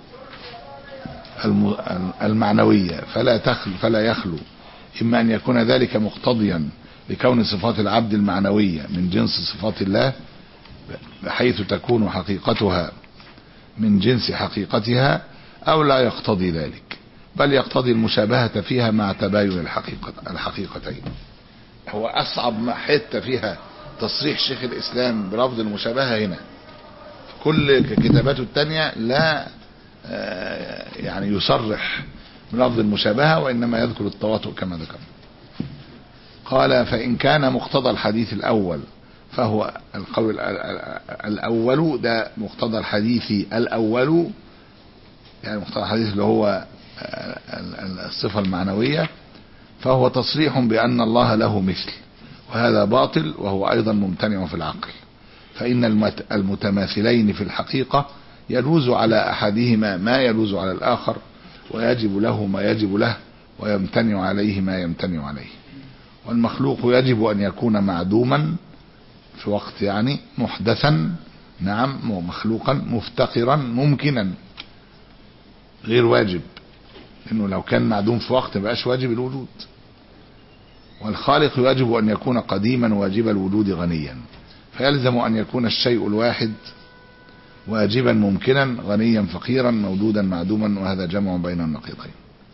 المعنوية فلا تخل فلا يخلو إما أن يكون ذلك مقتضيا لكون صفات العبد المعنوية من جنس صفات الله بحيث تكون حقيقتها من جنس حقيقتها، أو لا يقتضي ذلك بل يقتضي المشابهة فيها مع تباين الحقيقة الحقيقتين. هو أصعب ما حتة فيها تصريح شيخ الإسلام برفض المشابهة هنا. كل كتاباته التانية لا يعني يصرح بلفظ المشابهة، وإنما يذكر التواطؤ كما ذكر. قال فإن كان مقتضى الحديث الأول فهو القول الأول، ده مقتضى الحديث الأول يعني مقتضى الحديث اللي هو الصفة المعنوية، فهو تصريح بأن الله له مثل، وهذا باطل وهو أيضا ممتنع في العقل. فإن المتماثلين في الحقيقة يجوز على أحدهما ما يجوز على الآخر، ويجب له ما يجب له، ويمتنع عليه ما يمتنع عليه. والمخلوق يجب أن يكون معدوما في وقت يعني محدثا، نعم مخلوقا مفتقرا ممكنا غير واجب، لأنه لو كان معدوم في وقت مبقاش واجب الوجود. والخالق يجب أن يكون قديما واجب الوجود غنيا، فيلزم أن يكون الشيء الواحد واجبا ممكنا غنيا فقيرا موجودا معدوما، وهذا جمع بين النقيضين.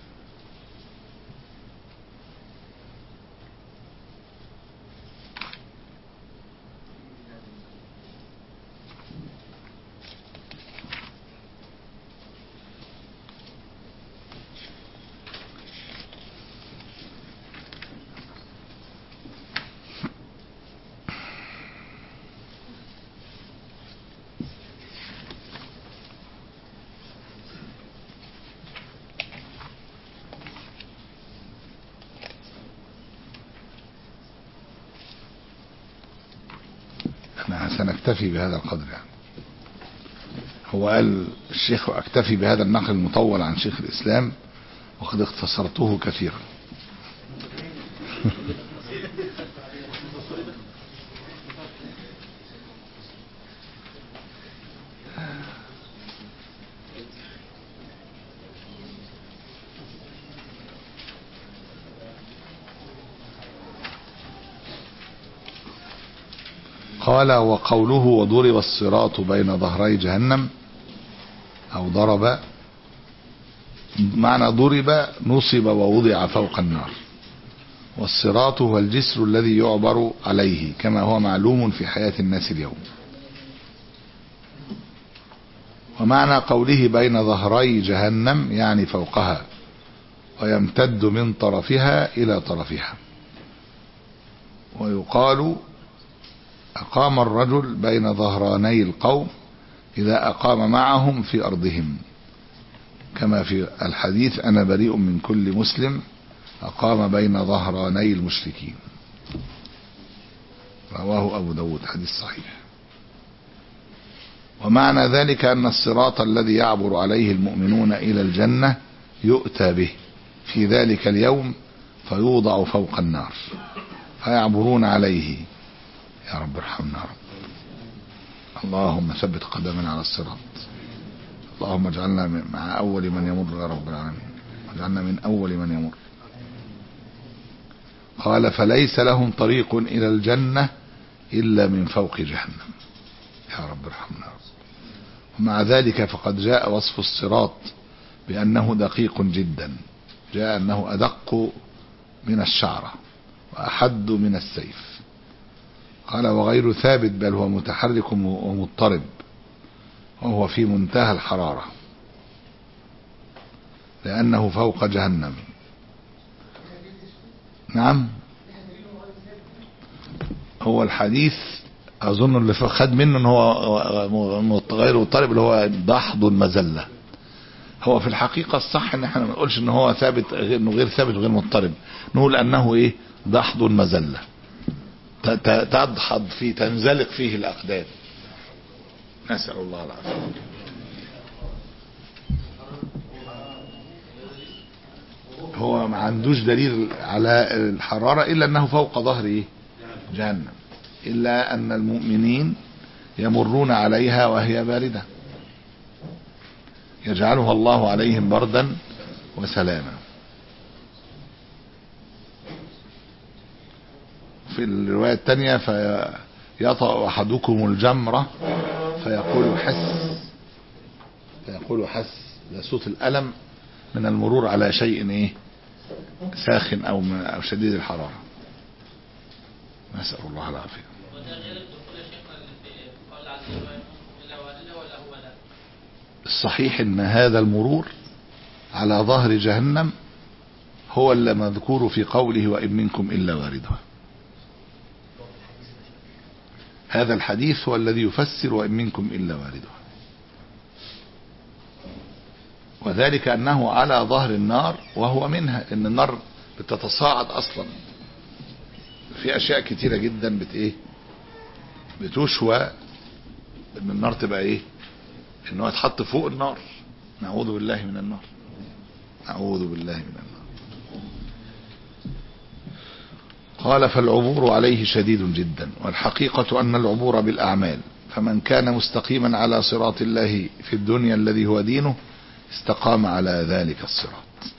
احنا سنكتفي بهذا القدر يعني. هو قال الشيخ اكتفي بهذا النقل المطول عن شيخ الإسلام وقد اختصرته كثيرا. قال وقوله وضرب الصراط بين ظهري جهنم أو ضرب، معنى ضرب نصب ووضع فوق النار، والصراط هو الجسر الذي يعبر عليه كما هو معلوم في حياة الناس اليوم. ومعنى قوله بين ظهري جهنم يعني فوقها، ويمتد من طرفها إلى طرفها. ويقال أقام الرجل بين ظهراني القوم إذا أقام معهم في أرضهم، كما في الحديث أنا بريء من كل مسلم أقام بين ظهراني المشركين. رواه أبو داود حديث صحيح. ومعنى ذلك أن الصراط الذي يعبر عليه المؤمنون إلى الجنة يؤتى به في ذلك اليوم فيوضع فوق النار فيعبرون عليه. يا رب ارحمنا يا رب. اللهم ثبت قدمنا على الصراط. اللهم اجعلنا مع أول من يمر يا رب العالمين، اجعلنا من أول من يمر. قال فليس لهم طريق إلى الجنة إلا من فوق جهنم. يا رب ارحمنا. ومع ذلك فقد جاء وصف الصراط بأنه دقيق جدا، جاء أنه أدق من الشعرة وأحد من السيف. قال وغير ثابت بل هو متحرك ومضطرب وهو في منتهى الحرارة لأنه فوق جهنم. نعم هو الحديث أظن اللي خد منه ان هو غير مضطرب اللي هو دحض المزلة. هو في الحقيقة الصح ان احنا ما نقولش ان هو ثابت انه غير ثابت وغير مضطرب، نقول انه ايه دحض المزلة، تدحض فيه تنزلق فيه الأقدام. نسأل الله العافية. هو ما عندوش دليل على الحرارة إلا أنه فوق ظهر إيه؟ جهنم، إلا أن المؤمنين يمرون عليها وهي باردة يجعلها الله عليهم بردا وسلاما. في الرواية الثانية فيطأ أحدكم الجمرة فيقول حس فيقول حس، ده صوت الألم من المرور على شيء ايه ساخن او او شديد الحرارة. نسأل الله العافية. الصحيح ان هذا المرور على ظهر جهنم هو اللي مذكور في قوله وإن منكم إلا واردها. هذا الحديث هو الذي يفسر وإن منكم إلا واردها، وذلك أنه على ظهر النار وهو منها، إن النار بتتصاعد أصلا في أشياء كتيرة جدا بت إيه بتشوى إن النار تبقى إيه إنه يتحط فوق النار. نعوذ بالله من النار، نعوذ بالله من النار. قال فالعبور عليه شديد جدا، والحقيقة أن العبور بالأعمال، فمن كان مستقيما على صراط الله في الدنيا الذي هو دينه استقام على ذلك الصراط.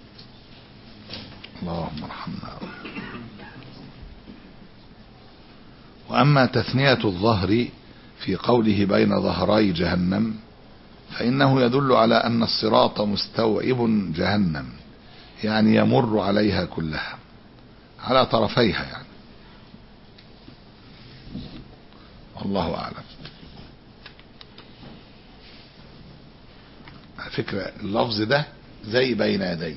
اللهم ارحمنا. وأما تثنية الظهر في قوله بين ظهري جهنم فإنه يدل على أن الصراط مستوعب جهنم، يعني يمر عليها كلها على طرفيها يعني. والله أعلم. على فكرة اللفظ ده زي بين يدي،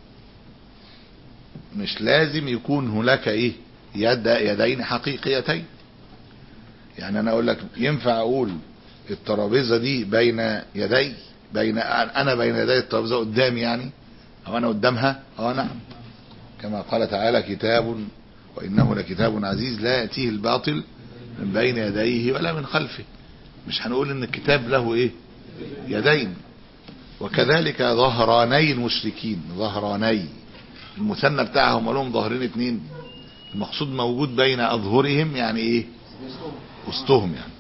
مش لازم يكون هناك ايه يد يدين حقيقيتين. يعني انا اقول لك ينفع اقول الترابيزه دي بين يدي، بين انا بين يدي الترابيزه قدامي يعني، او انا قدامها، اه نعم، كما قال تعالى كتاب وانه لكتاب عزيز لا ياتيه الباطل من بين يديه ولا من خلفه. مش هنقول ان الكتاب له ايه يدين. وكذلك ظهراني المشركين، ظهراني المثنى بتاعهم لهم ظهرين اتنين، المقصود موجود بين اظهرهم يعني ايه وسطهم يعني.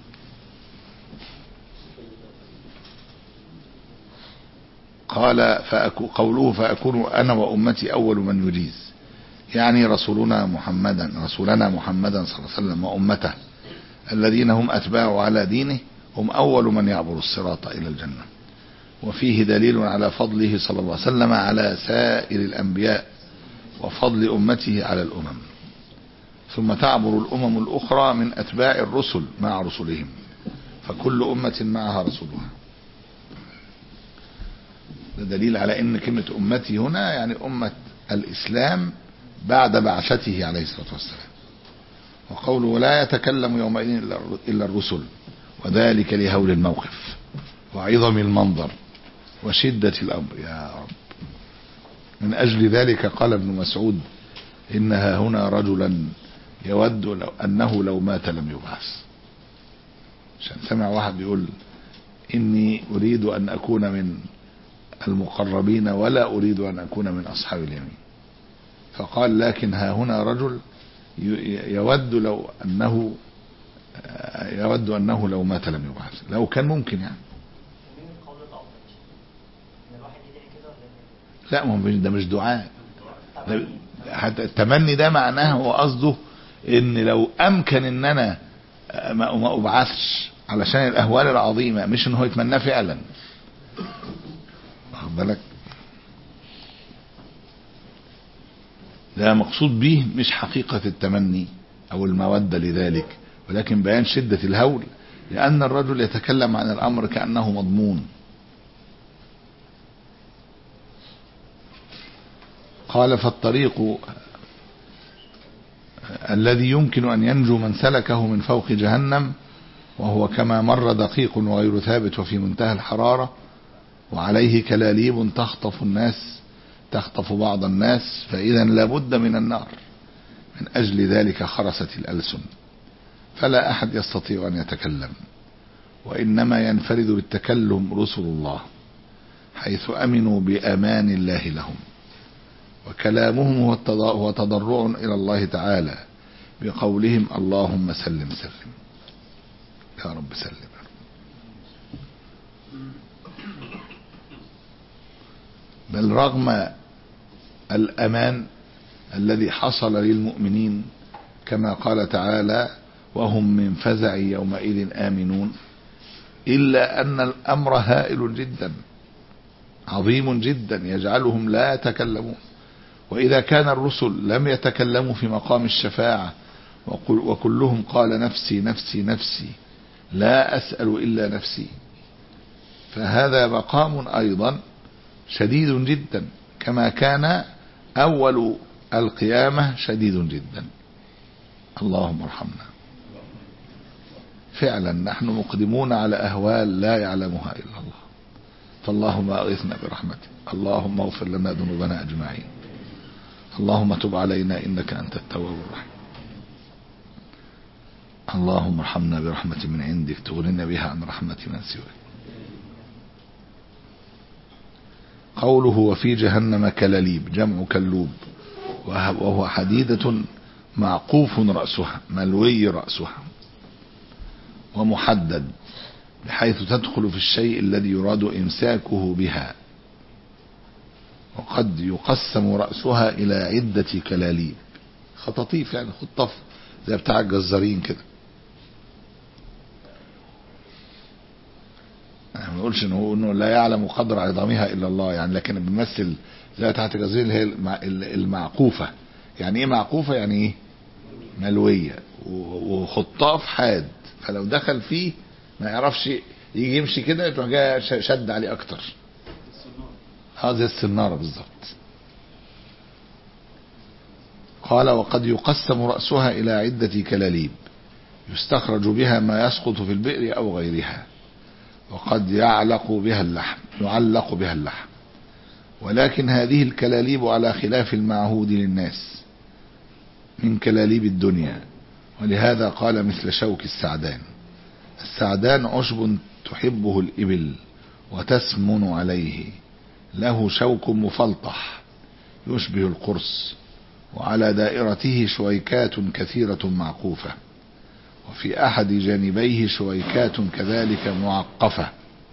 قال فأكو قوله فأكون أنا وأمتي أول من يجيز، يعني رسولنا محمدا رسولنا محمدا صلى الله عليه وسلم وأمته الذين هم أتباع على دينه هم أول من يعبر الصراط إلى الجنة. وفيه دليل على فضله صلى الله عليه وسلم على سائر الأنبياء وفضل أمته على الأمم. ثم تعبر الأمم الأخرى من أتباع الرسل مع رسلهم، فكل أمة معها رسولها. ده دليل على أن كلمة أمتي هنا يعني أمة الإسلام بعد بعثته عليه الصلاة والسلام. وقوله لا يتكلم يومئذ إلا الرسل، وذلك لهول الموقف وعظم المنظر وشدة الأمر. يا رب، من أجل ذلك قال ابن مسعود إنها هنا رجلا يود لو أنه لو مات لم يبعث. عشان سمع واحد بيقول إني أريد أن أكون من المقربين ولا أريد أن أكون من أصحاب اليمين، فقال لكن ها هنا رجل يود لو أنه يود أنه لو مات لم يبعث، لو كان ممكن يعني. لا، ما ده مش دعاء، حتى التمني ده معناه هو قصده ان لو امكن ان انا ما ابعثش علشان الاهوال العظيمه، مش ان هو يتمناه فعلا. واخد بالك؟ ده مقصود به مش حقيقه التمني او الموده لذلك، ولكن بيان شده الهول، لان الرجل يتكلم عن الامر كانه مضمون. قال فالطريق الذي يمكن أن ينجو من سلكه من فوق جهنم، وهو كما مر دقيق وغير ثابت وفي منتهى الحرارة، وعليه كلاليب تخطف الناس تخطف بعض الناس، فإذا لابد من النار. من أجل ذلك خرست الألسن، فلا أحد يستطيع أن يتكلم، وإنما ينفرد بالتكلم رسل الله، حيث أمنوا بأمان الله لهم، وكلامهم هو تضرع إلى الله تعالى بقولهم اللهم سلم سلم، يا رب سلم. بل رغم الأمان الذي حصل للمؤمنين كما قال تعالى وهم من فزع يومئذ آمنون، إلا أن الأمر هائل جدا عظيم جدا يجعلهم لا يتكلمون. وإذا كان الرسل لم يتكلموا في مقام الشفاعة وكلهم قال نفسي نفسي نفسي لا أسأل إلا نفسي، فهذا مقام أيضا شديد جدا، كما كان أول القيامة شديد جدا. اللهم ارحمنا. فعلا نحن مقدمون على أهوال لا يعلمها إلا الله، فاللهم أغثنا برحمتك، اللهم اغفر لنا ذنوبنا أجمعين، اللهم تب علينا إنك أنت التواب الرحيم، اللهم ارحمنا برحمة من عندك تغنينا بها عن رحمة من سواك. قوله وفي جهنم كلاليب جمع كلوب، وهو حديدة معقوف رأسها ملوي رأسها ومحدد، بحيث تدخل في الشيء الذي يراد إمساكه بها. وقد يقسم رأسها إلى عدة كلاليب، خطاطيف يعني خطاف زي بتاع الجزارين كده. ما نقولش انه انه لا يعلم قدر عظامها الا الله يعني، لكن بنمثل زي بتاعت الجزارين اللي هي المعقوفة. يعني ايه معقوفة؟ يعني ايه ملوية وخطاف حاد، فلو دخل فيه ما يعرفش يجي يمشي كده يروح جاي شد عليه اكتر. هذا السنارة بالضبط. قال وقد يقسم رأسها إلى عدة كلاليب يستخرج بها ما يسقط في البئر أو غيرها، وقد يعلق بها اللحم يعلق بها اللحم، ولكن هذه الكلاليب على خلاف المعهود للناس من كلاليب الدنيا، ولهذا قال مثل شوك السعدان. السعدان عشب تحبه الإبل وتسمن عليه، له شوك مفلطح يشبه القرص، وعلى دائرته شويكات كثيرة معقوفة، وفي أحد جانبيه شويكات كذلك معقفة،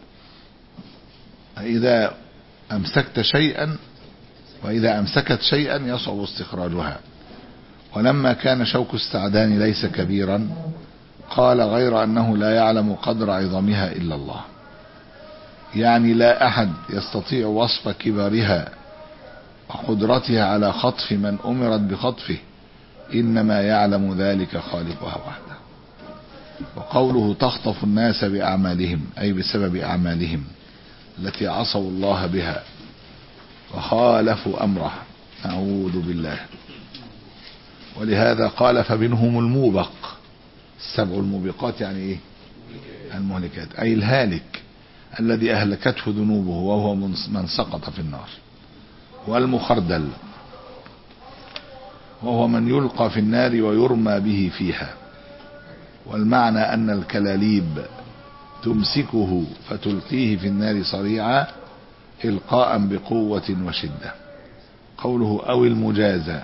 إذا أمسكت شيئا وإذا أمسكت شيئا يصعب استخراجها. ولما كان شوك السعدان ليس كبيرا قال غير أنه لا يعلم قدر عظمها إلا الله، يعني لا أحد يستطيع وصف كبرها وقدرتها على خطف من أمرت بخطفه، إنما يعلم ذلك خالقها وحده. وقوله تخطف الناس بأعمالهم أي بسبب أعمالهم التي عصوا الله بها وخالفوا أمره، نعوذ بالله. ولهذا قال فمنهم الموبق، السبع الموبقات يعني إيه؟ المهلكات، أي الهالك الذي أهلكته ذنوبه وهو من سقط في النار، والمخردل وهو من يلقى في النار ويرمى به فيها. والمعنى أن الكلاليب تمسكه فتلقيه في النار صريعا إلقاء بقوة وشدة. قوله أو المجازى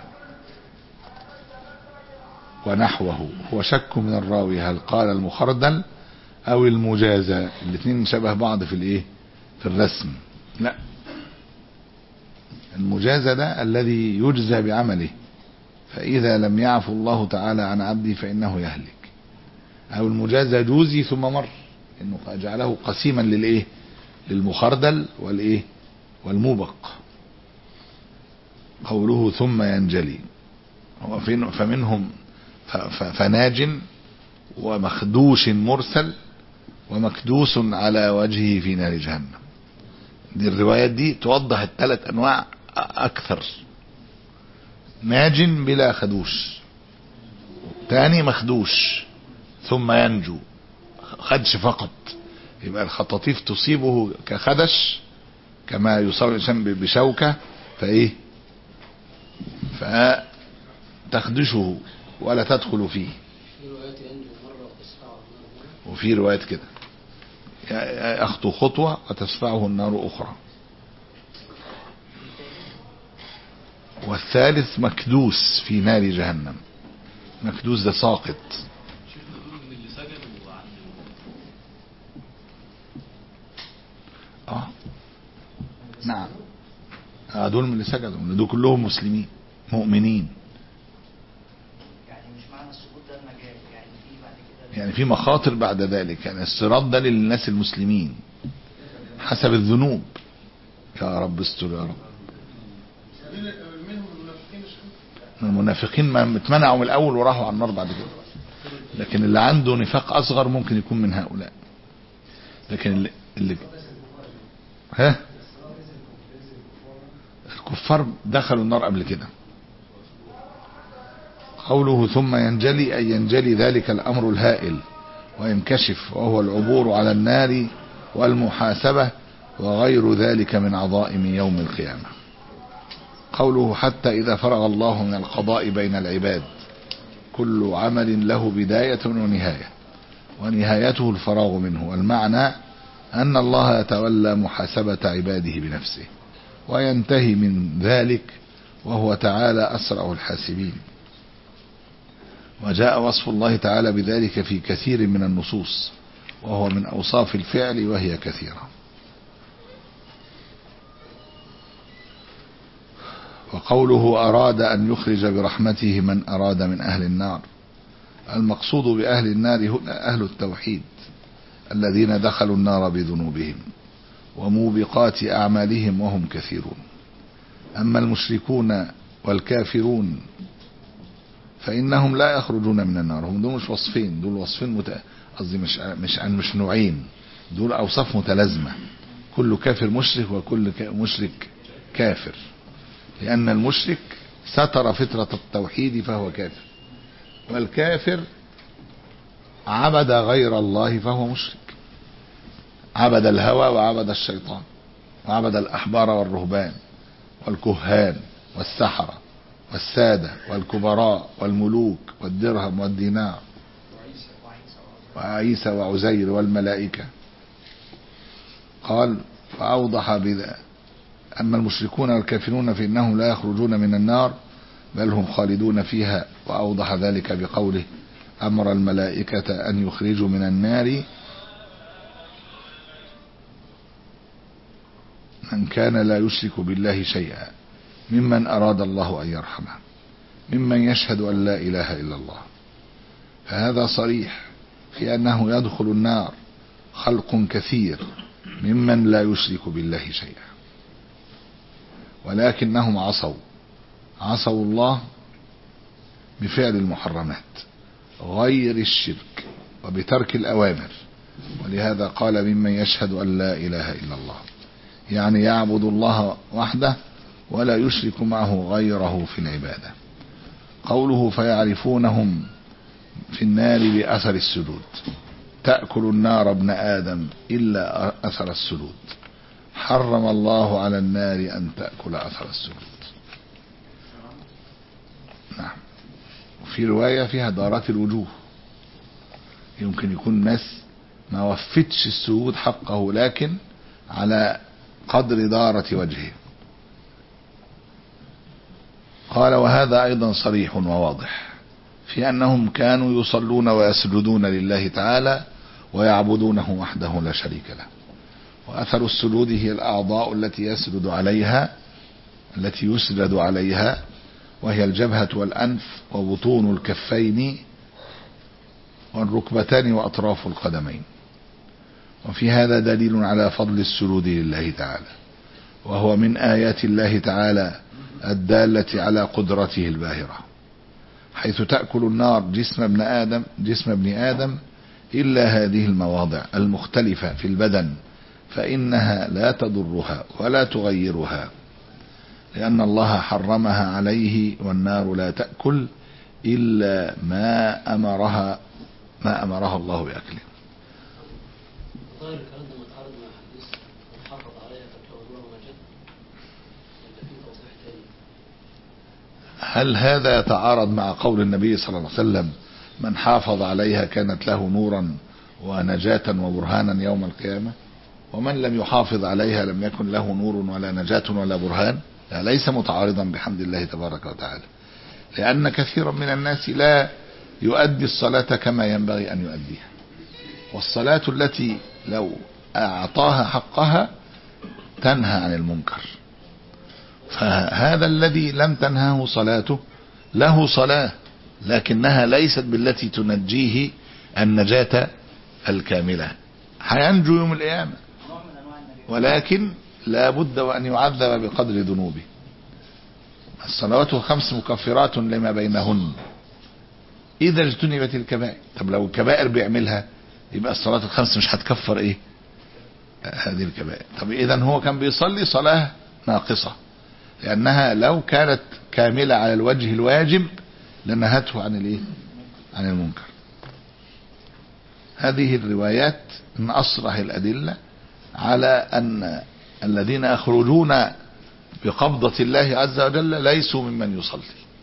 ونحوه هو شك من الراوي هل قال المخردل أو المجازى، الاثنين شبه بعض في الايه في الرسم. لا، المجازى ده الذي يجزى بعمله، فإذا لم يعفو الله تعالى عن عبده فإنه يهلك. أو المجازى جوزي ثم مر، إنه جعله قسيما للإيه للمخردل والإيه والموبق. قوله ثم ينجلي هو فمنهم فناج ومخدوش مرسل ومكدوس على وجهه في نار جهنم. دي الروايات دي توضح الثلاث أنواع أكثر. ناج بلا خدوش، تاني مخدوش، ثم ينجو خدش فقط، يبقى الخطاطيف تصيبه كخدش كما يصاب الإنسان بشوكة فإيه فتخدشه ولا تدخل فيه. وفي روايات كده يخطو خطوة وتسفعه النار أخرى. والثالث مكدوس في نار جهنم. مكدوس ده ساقط. اه نعم، آه دول من اللي سجدوا، دول كلهم مسلمين مؤمنين. يعني مش معنى السقوط ده المجال، يعني في بعد كده يعني في مخاطر بعد ذلك، يعني الصراط ده للناس المسلمين حسب الذنوب. يا رب استر يا رب. المنافقين ما اتمنعوا من الاول وراحوا على النار بعد كده، لكن اللي عنده نفاق اصغر ممكن يكون من هؤلاء. لكن اللي, اللي ها الكفار دخلوا النار قبل كده. قوله ثم ينجلي أي ينجلي ذلك الأمر الهائل وينكشف، وهو العبور على النار والمحاسبة وغير ذلك من عظائم يوم القيامة. قوله حتى إذا فرغ الله من القضاء بين العباد كل عمل له بداية ونهاية، ونهايته الفراغ منه. والمعنى أن الله يتولى محاسبة عباده بنفسه وينتهي من ذلك، وهو تعالى أسرع الحاسبين. وجاء وصف الله تعالى بذلك في كثير من النصوص، وهو من أوصاف الفعل وهي كثيرة. وقوله أراد أن يخرج برحمته من أراد من أهل النار، المقصود بأهل النار هنا أهل التوحيد الذين دخلوا النار بذنوبهم وموبقات أعمالهم وهم كثيرون. أما المشركون والكافرون فإنهم لا يخرجون من النار. هم دول مش وصفين، دول وصفين مت... قصدي مش مش مش نوعين، دول أوصاف متلازمة. كل كافر مشرك وكل مشرك كافر، لأن المشرك ستر فطرة التوحيد فهو كافر، والكافر عبد غير الله فهو مشرك. عبد الهوى وعبد الشيطان وعبد الأحبار والرهبان والكهان والسحرة والسادة والكبراء والملوك والدرهم والدينار وعيسى وعزير والملائكة. قال فأوضح بذا. أما المشركون والكافرون فإنهم لا يخرجون من النار بل هم خالدون فيها، وأوضح ذلك بقوله أمر الملائكة أن يخرجوا من النار من كان لا يشرك بالله شيئا ممن أراد الله أن يرحمه ممن يشهد أن لا إله إلا الله. فهذا صريح في أنه يدخل النار خلق كثير ممن لا يشرك بالله شيئا، ولكنهم عصوا عصوا الله بفعل المحرمات غير الشرك وبترك الأوامر. ولهذا قال ممن يشهد أن لا إله إلا الله، يعني يعبد الله وحده ولا يشرك معه غيره في العبادة. قوله فيعرفونهم في النار بأثر السجود، تأكل النار ابن آدم إلا أثر السجود، حرم الله على النار أن تأكل أثر السجود. نعم. وفي رواية فيها دارات الوجوه، يمكن يكون الناس ما وفتش السجود حقه لكن على قدر دارة وجهه. قال وهذا أيضا صريح وواضح في أنهم كانوا يصلون ويسجدون لله تعالى ويعبدونه وحده لا شريك له. وأثر السجود هي الأعضاء التي يسجد عليها التي يسجد عليها وهي الجبهة والأنف وبطون الكفين والركبتان وأطراف القدمين. وفي هذا دليل على فضل السجود لله تعالى، وهو من آيات الله تعالى الدالة على قدرته الباهرة، حيث تأكل النار جسم ابن آدم جسم ابن آدم إلا هذه المواضع المختلفة في البدن، فإنها لا تضرها ولا تغيرها، لأن الله حرمها عليه، والنار لا تأكل إلا ما أمرها ما أمرها الله بأكله. ظاهر الكلام ده متعارض مع حديث من حافظ عليها فتعودوه مجد، ولا في توضيح تاني؟ هل هذا يتعارض مع قول النبي صلى الله عليه وسلم من حافظ عليها كانت له نورا ونجاة وبرهانا يوم القيامة، ومن لم يحافظ عليها لم يكن له نور ولا نجاة ولا برهان؟ لا، ليس متعارضا بحمد الله تبارك وتعالى، لأن كثيرا من الناس لا يؤدي الصلاة كما ينبغي أن يؤديها، والصلاة التي لو أعطاها حقها تنهى عن المنكر، فهذا الذي لم تنهه صلاته له صلاة لكنها ليست بالتي تنجيه النجاة الكاملة، هينجو يوم القيامة، ولكن لا بد وأن يعذب بقدر ذنوبه. الصلوات الخمس مكفرات لما بينهن إذا اجتنبت الكبائر. طب لو الكبائر بيعملها يبقى الصلاة الخمس مش هتكفر إيه هذه الكبائر. طب إذا هو كان بيصلي صلاة ناقصة، لأنها لو كانت كاملة على الوجه الواجب لنهته عن الإيه عن المنكر. هذه الروايات من أصرح الأدلة على أن الذين يخرجون بقبضة الله عز وجل ليسوا ممن يصلي.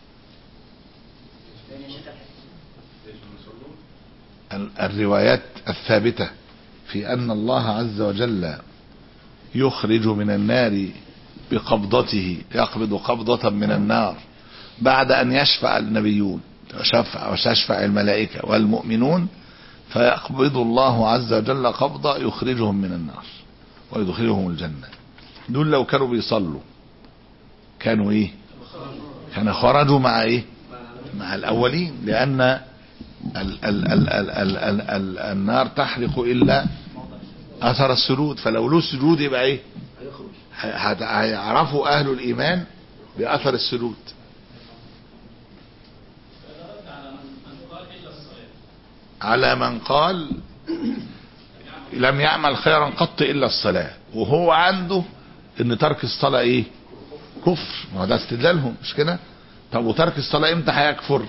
الروايات الثابتة في أن الله عز وجل يخرج من النار بقبضته، يقبض قبضة من النار بعد أن يشفع النبيون وشفع وتشفع الملائكة والمؤمنون، فيقبض الله عز وجل قبضة يخرجهم من النار ويدخلهم الجنة. دول لو كانوا بيصلوا كانوا ايه كانوا خرجوا مع ايه مع الأولين، لأن ال ال ال ال ال ال ال النار تحرق إلا أثر السجود، فلو له سجود يبقى ايه هيعرفوا أهل الإيمان بأثر السجود. على من قال لم يعمل خيرا قط إلا الصلاة، وهو عنده ان ترك الصلاة ايه كفر، ما ده استدلالهم مش كده؟ طب وترك الصلاة امتى هيكفر؟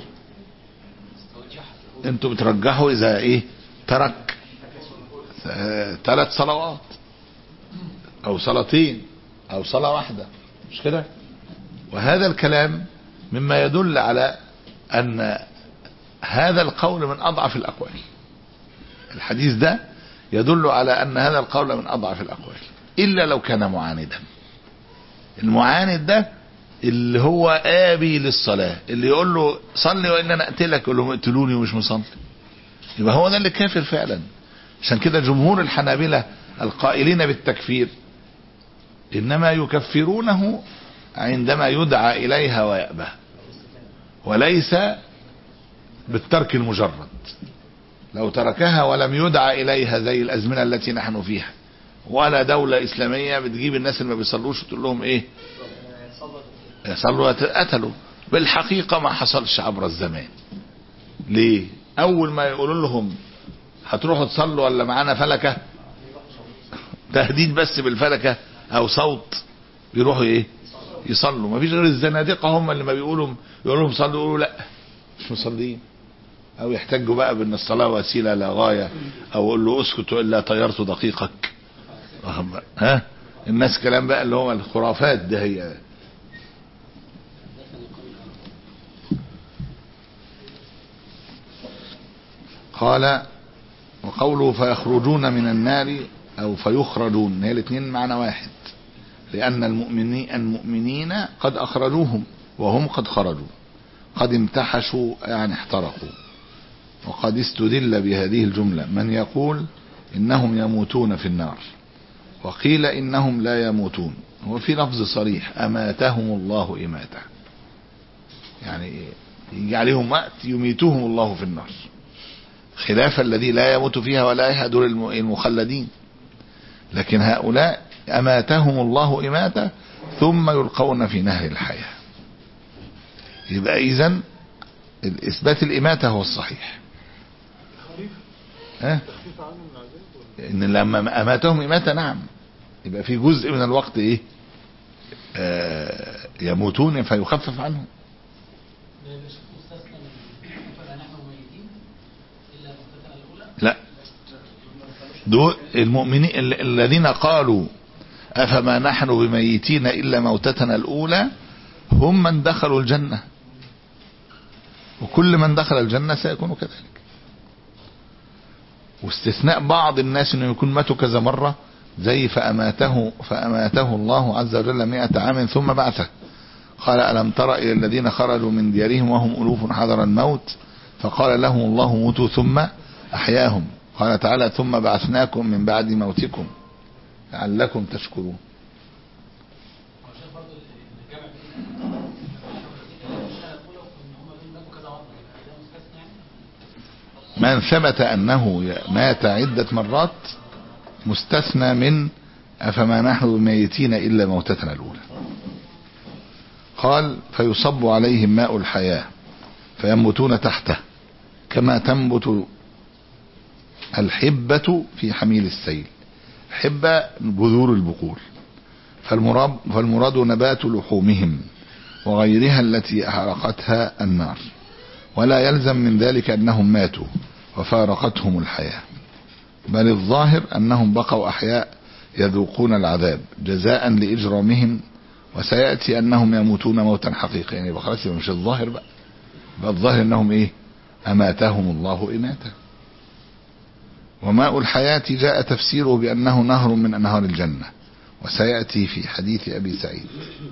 انتوا بترجحوا اذا ايه ترك ثلاث صلوات او صلاتين او صلاة واحدة مش كده؟ وهذا الكلام مما يدل على ان هذا القول من اضعف الاقوال. الحديث ده يدل على ان هذا القول من اضعف الاقوال، الا لو كان معاندا. المعاند ده اللي هو آبي للصلاة، اللي يقول له صلي وإن أنا أقتلك، يقول لهم اقتلوني ومش مصلي، يبقى هو ده اللي كافر فعلا. عشان كده جمهور الحنابلة القائلين بالتكفير إنما يكفرونه عندما يدعى إليها ويأبى، وليس بالترك المجرد. لو تركها ولم يدعى إليها زي الأزمنة التي نحن فيها، ولا دولة إسلامية بتجيب الناس اللي ما بيصلوش وتقول لهم إيه صلوا قتلوا، بالحقيقة ما حصلش عبر الزمان. ليه؟ أول ما يقولوا لهم هتروحوا تصلوا ولا معانا فلكة، تهديد بس بالفلكة أو صوت، بيروحوا إيه يصلوا. ما فيش غير الزنادقة هم اللي ما بيقولوا يقولوا لهم صلوا يقولوا لا مش مصلين، أو يحتجوا بقى بأن الصلاة وسيلة لا غاية، أو يقول له اسكت إلا طيرت دقيقك. ها الناس كلام بقى اللي هو الخرافات ده. هي قال وقوله فيخرجون من النار أو فيخرجون، هي الاثنين معنى واحد، لأن المؤمنين, المؤمنين قد أخرجوهم وهم قد خرجوا، قد امتحشوا يعني احترقوا. وقد استدل بهذه الجملة من يقول إنهم يموتون في النار، وقيل إنهم لا يموتون. وفي لفظ صريح أماتهم الله إماتة، يعني يجي عليهم وقت يميتهم الله في النار، خلاف الذي لا يموت فيها ولا يحيى دول المخلدين. لكن هؤلاء أماتهم الله إماتة ثم يلقون في نهر الحياة. يبقى إذن الإثبات الإماتة هو الصحيح. ها؟ إن لما أماتهم إماتة نعم، يبقى في جزء من الوقت إيه آه يموتون فيخفف عنهم. لا، دول المؤمنين الذين قالوا أفما نحن بميتين إلا موتتنا الأولى هم من دخلوا الجنة، وكل من دخل الجنة سيكون كذلك، واستثناء بعض الناس انه يكون ماتوا كذا مرة، زي فأماته فأماته الله عز وجل مئة عام ثم بعثه. قال ألم تر إلى الذين خرجوا من ديارهم وهم ألوف حذر الموت فقال لهم الله موتوا ثم أحياهم. قال تعالى ثم بعثناكم من بعد موتكم لعلكم تشكرون. من ثبت أنه مات عدة مرات مستثنى من أفما نحن بميتين إلا موتتنا الأولى. قال فيصب عليهم ماء الحياة فينبتون تحته كما تنبت الحبة في حميل السيل. حبة بذور البقول، فالمراد, فالمراد نبات لحومهم وغيرها التي أحرقتها النار، ولا يلزم من ذلك أنهم ماتوا وفارقتهم الحياة، بل الظاهر أنهم بقوا أحياء يذوقون العذاب جزاء لإجرامهم، وسيأتي أنهم يموتون موتا حقيقيا. يعني خلاص مش الظاهر بقى، بقى الظاهر أنهم إيه أماتهم الله إماتة. وماء الحياة جاء تفسيره بأنه نهر من أنهار الجنة، وسيأتي في حديث أبي سعيد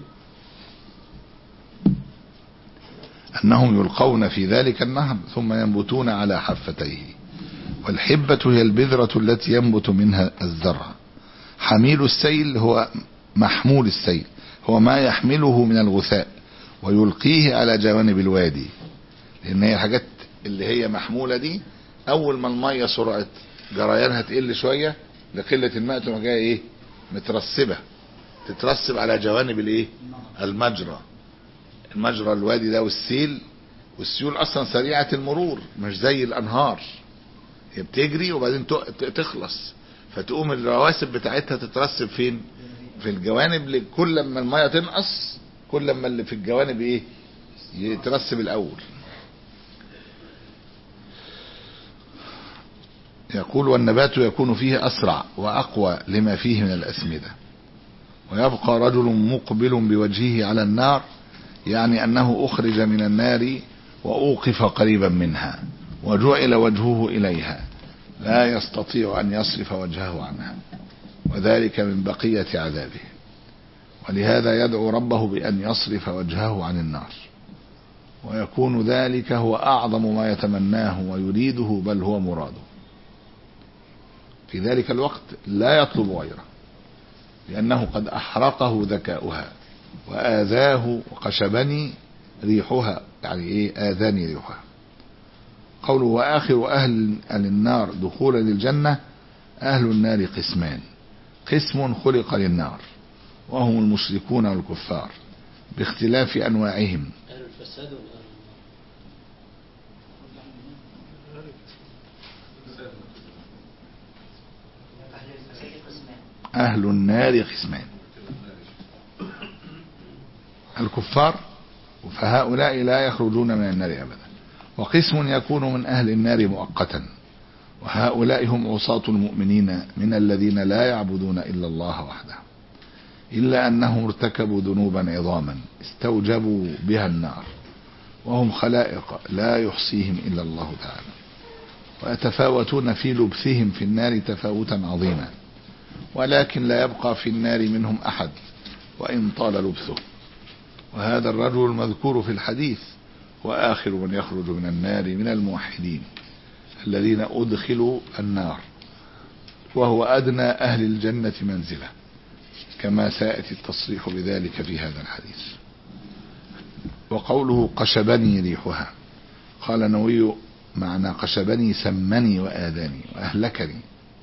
أنهم يلقون في ذلك النهر ثم ينبتون على حفتيه. والحبة هي البذرة التي ينبت منها الزرع. حميل السيل هو محمول السيل، هو ما يحمله من الغثاء ويلقيه على جوانب الوادي، لأن هي الحاجات اللي هي محمولة دي أول ما المية سرعة جريانها تقل شوية لقلة الماء تبقى جاية إيه مترسبة، تترسب على جوانب الإيه المجرى، المجرى الوادي ده والسيل. والسيول أصلا سريعة المرور مش زي الأنهار، هي بتجري وبعدين تخلص، فتقوم الرواسب بتاعتها تترسب فين في الجوانب. كل ما المية تنقص كل ما اللي في الجوانب ايه يترسب الاول. يقول والنبات يكون فيه اسرع واقوى لما فيه من الاسمدة. ويبقى رجل مقبل بوجهه على النار، يعني انه اخرج من النار واوقف قريبا منها وجعل وجهه اليها، لا يستطيع ان يصرف وجهه عنها، وذلك من بقية عذابه. ولهذا يدعو ربه بأن يصرف وجهه عن النار، ويكون ذلك هو أعظم ما يتمناه ويريده، بل هو مراده. في ذلك الوقت لا يطلب غيره، لأنه قد أحرقه ذكاؤها وآذاه وقشبني ريحها، يعني إيه آذاني ريحها. قوله وآخر أهل النار دخولا للجنة أهل النار قسمان: قسم خلق للنار وهم المشركون والكفار باختلاف أنواعهم. أهل الفساد ولا أهل النار قسمان: الكفار، فهؤلاء لا يخرجون من النار أبدا. وقسم يكون من أهل النار مؤقتا، وهؤلاء هم عصاة المؤمنين من الذين لا يعبدون إلا الله وحده، إلا أنهم ارتكبوا ذنوبا عظاما استوجبوا بها النار، وهم خلائق لا يحصيهم إلا الله تعالى. ويتفاوتون في لبثهم في النار تفاوتا عظيما، ولكن لا يبقى في النار منهم أحد وإن طال لبثه. وهذا الرجل المذكور في الحديث وآخر من يخرج من النار من الموحدين الذين أدخلوا النار، وهو أدنى أهل الجنة منزلة، كما سيأتي التصريح بذلك في هذا الحديث. وقوله قشبني ريحها، قال نووي معنى قشبني سمني وآذاني وأهلكني،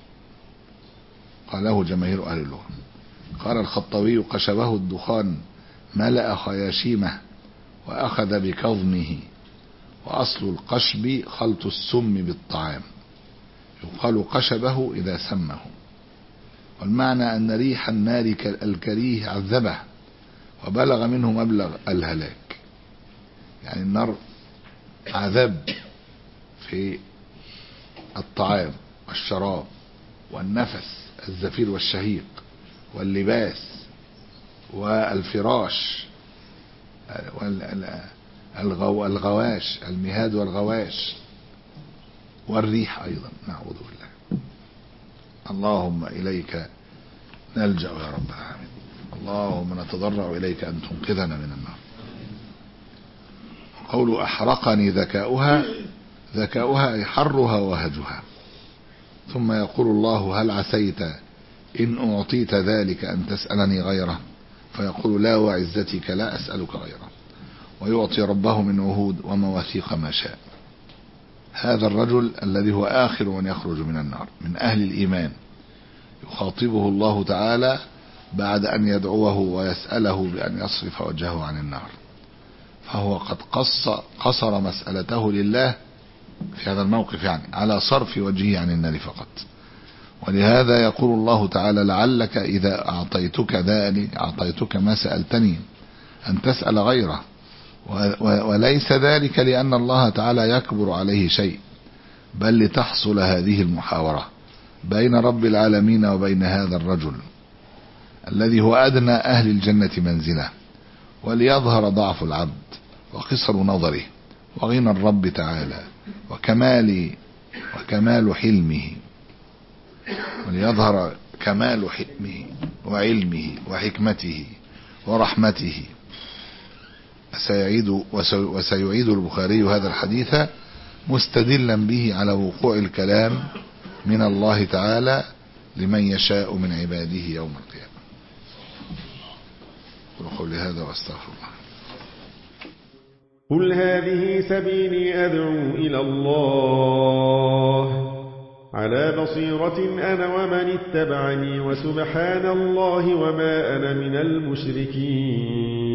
قاله جماهير أهل اللغة. قال الخطابي قشبه الدخان ملأ خياشيمه وأخذ بكظمه، وأصل القشب خلط السم بالطعام، يقال قشبه إذا سمه. والمعنى أن ريح النار الكريه عذبه وبلغ منه مبلغ الهلاك، يعني النار عذاب في الطعام والشراب والنفس الزفير والشهيق واللباس والفراش والغواش المهاد والغواش والريح أيضا، نعوذ بالله. اللهم إليك نلجأ يا رب العالمين، اللهم نتضرع إليك أن تنقذنا من النار. قول أحرقني ذكاؤها، ذكاؤها أي حرها وهجها. ثم يقول الله هل عسيت إن أعطيت ذلك أن تسألني غيره، فيقول لا وعزتك لا أسألك غيره، ويعطي ربه من عهود ومواثيق ما شاء. هذا الرجل الذي هو آخر من يخرج من النار من أهل الإيمان يخاطبه الله تعالى بعد أن يدعوه ويسأله بأن يصرف وجهه عن النار، فهو قد قص قصر مسألته لله في هذا الموقف يعني على صرف وجهه عن النار فقط. ولهذا يقول الله تعالى لعلك إذا أعطيتك ذلك أعطيتك ما سألتني أن تسأل غيره، وليس ذلك لأن الله تعالى يكبر عليه شيء، بل لتحصل هذه المحاورة بين رب العالمين وبين هذا الرجل الذي هو أدنى أهل الجنة منزلة، وليظهر ضعف العبد وقصر نظره وغنى الرب تعالى وكمال وكمال حلمه، وليظهر كمال حلمه وعلمه وحكمته ورحمته. سيعيد وسيعيد البخاري هذا الحديث مستدلا به على وقوع الكلام من الله تعالى لمن يشاء من عباده يوم القيامة. قولي هذا واستغفر الله. قل هذه سبيلي أدعو إلى الله على بصيرة أنا ومن اتبعني، وسبحان الله وما أنا من المشركين.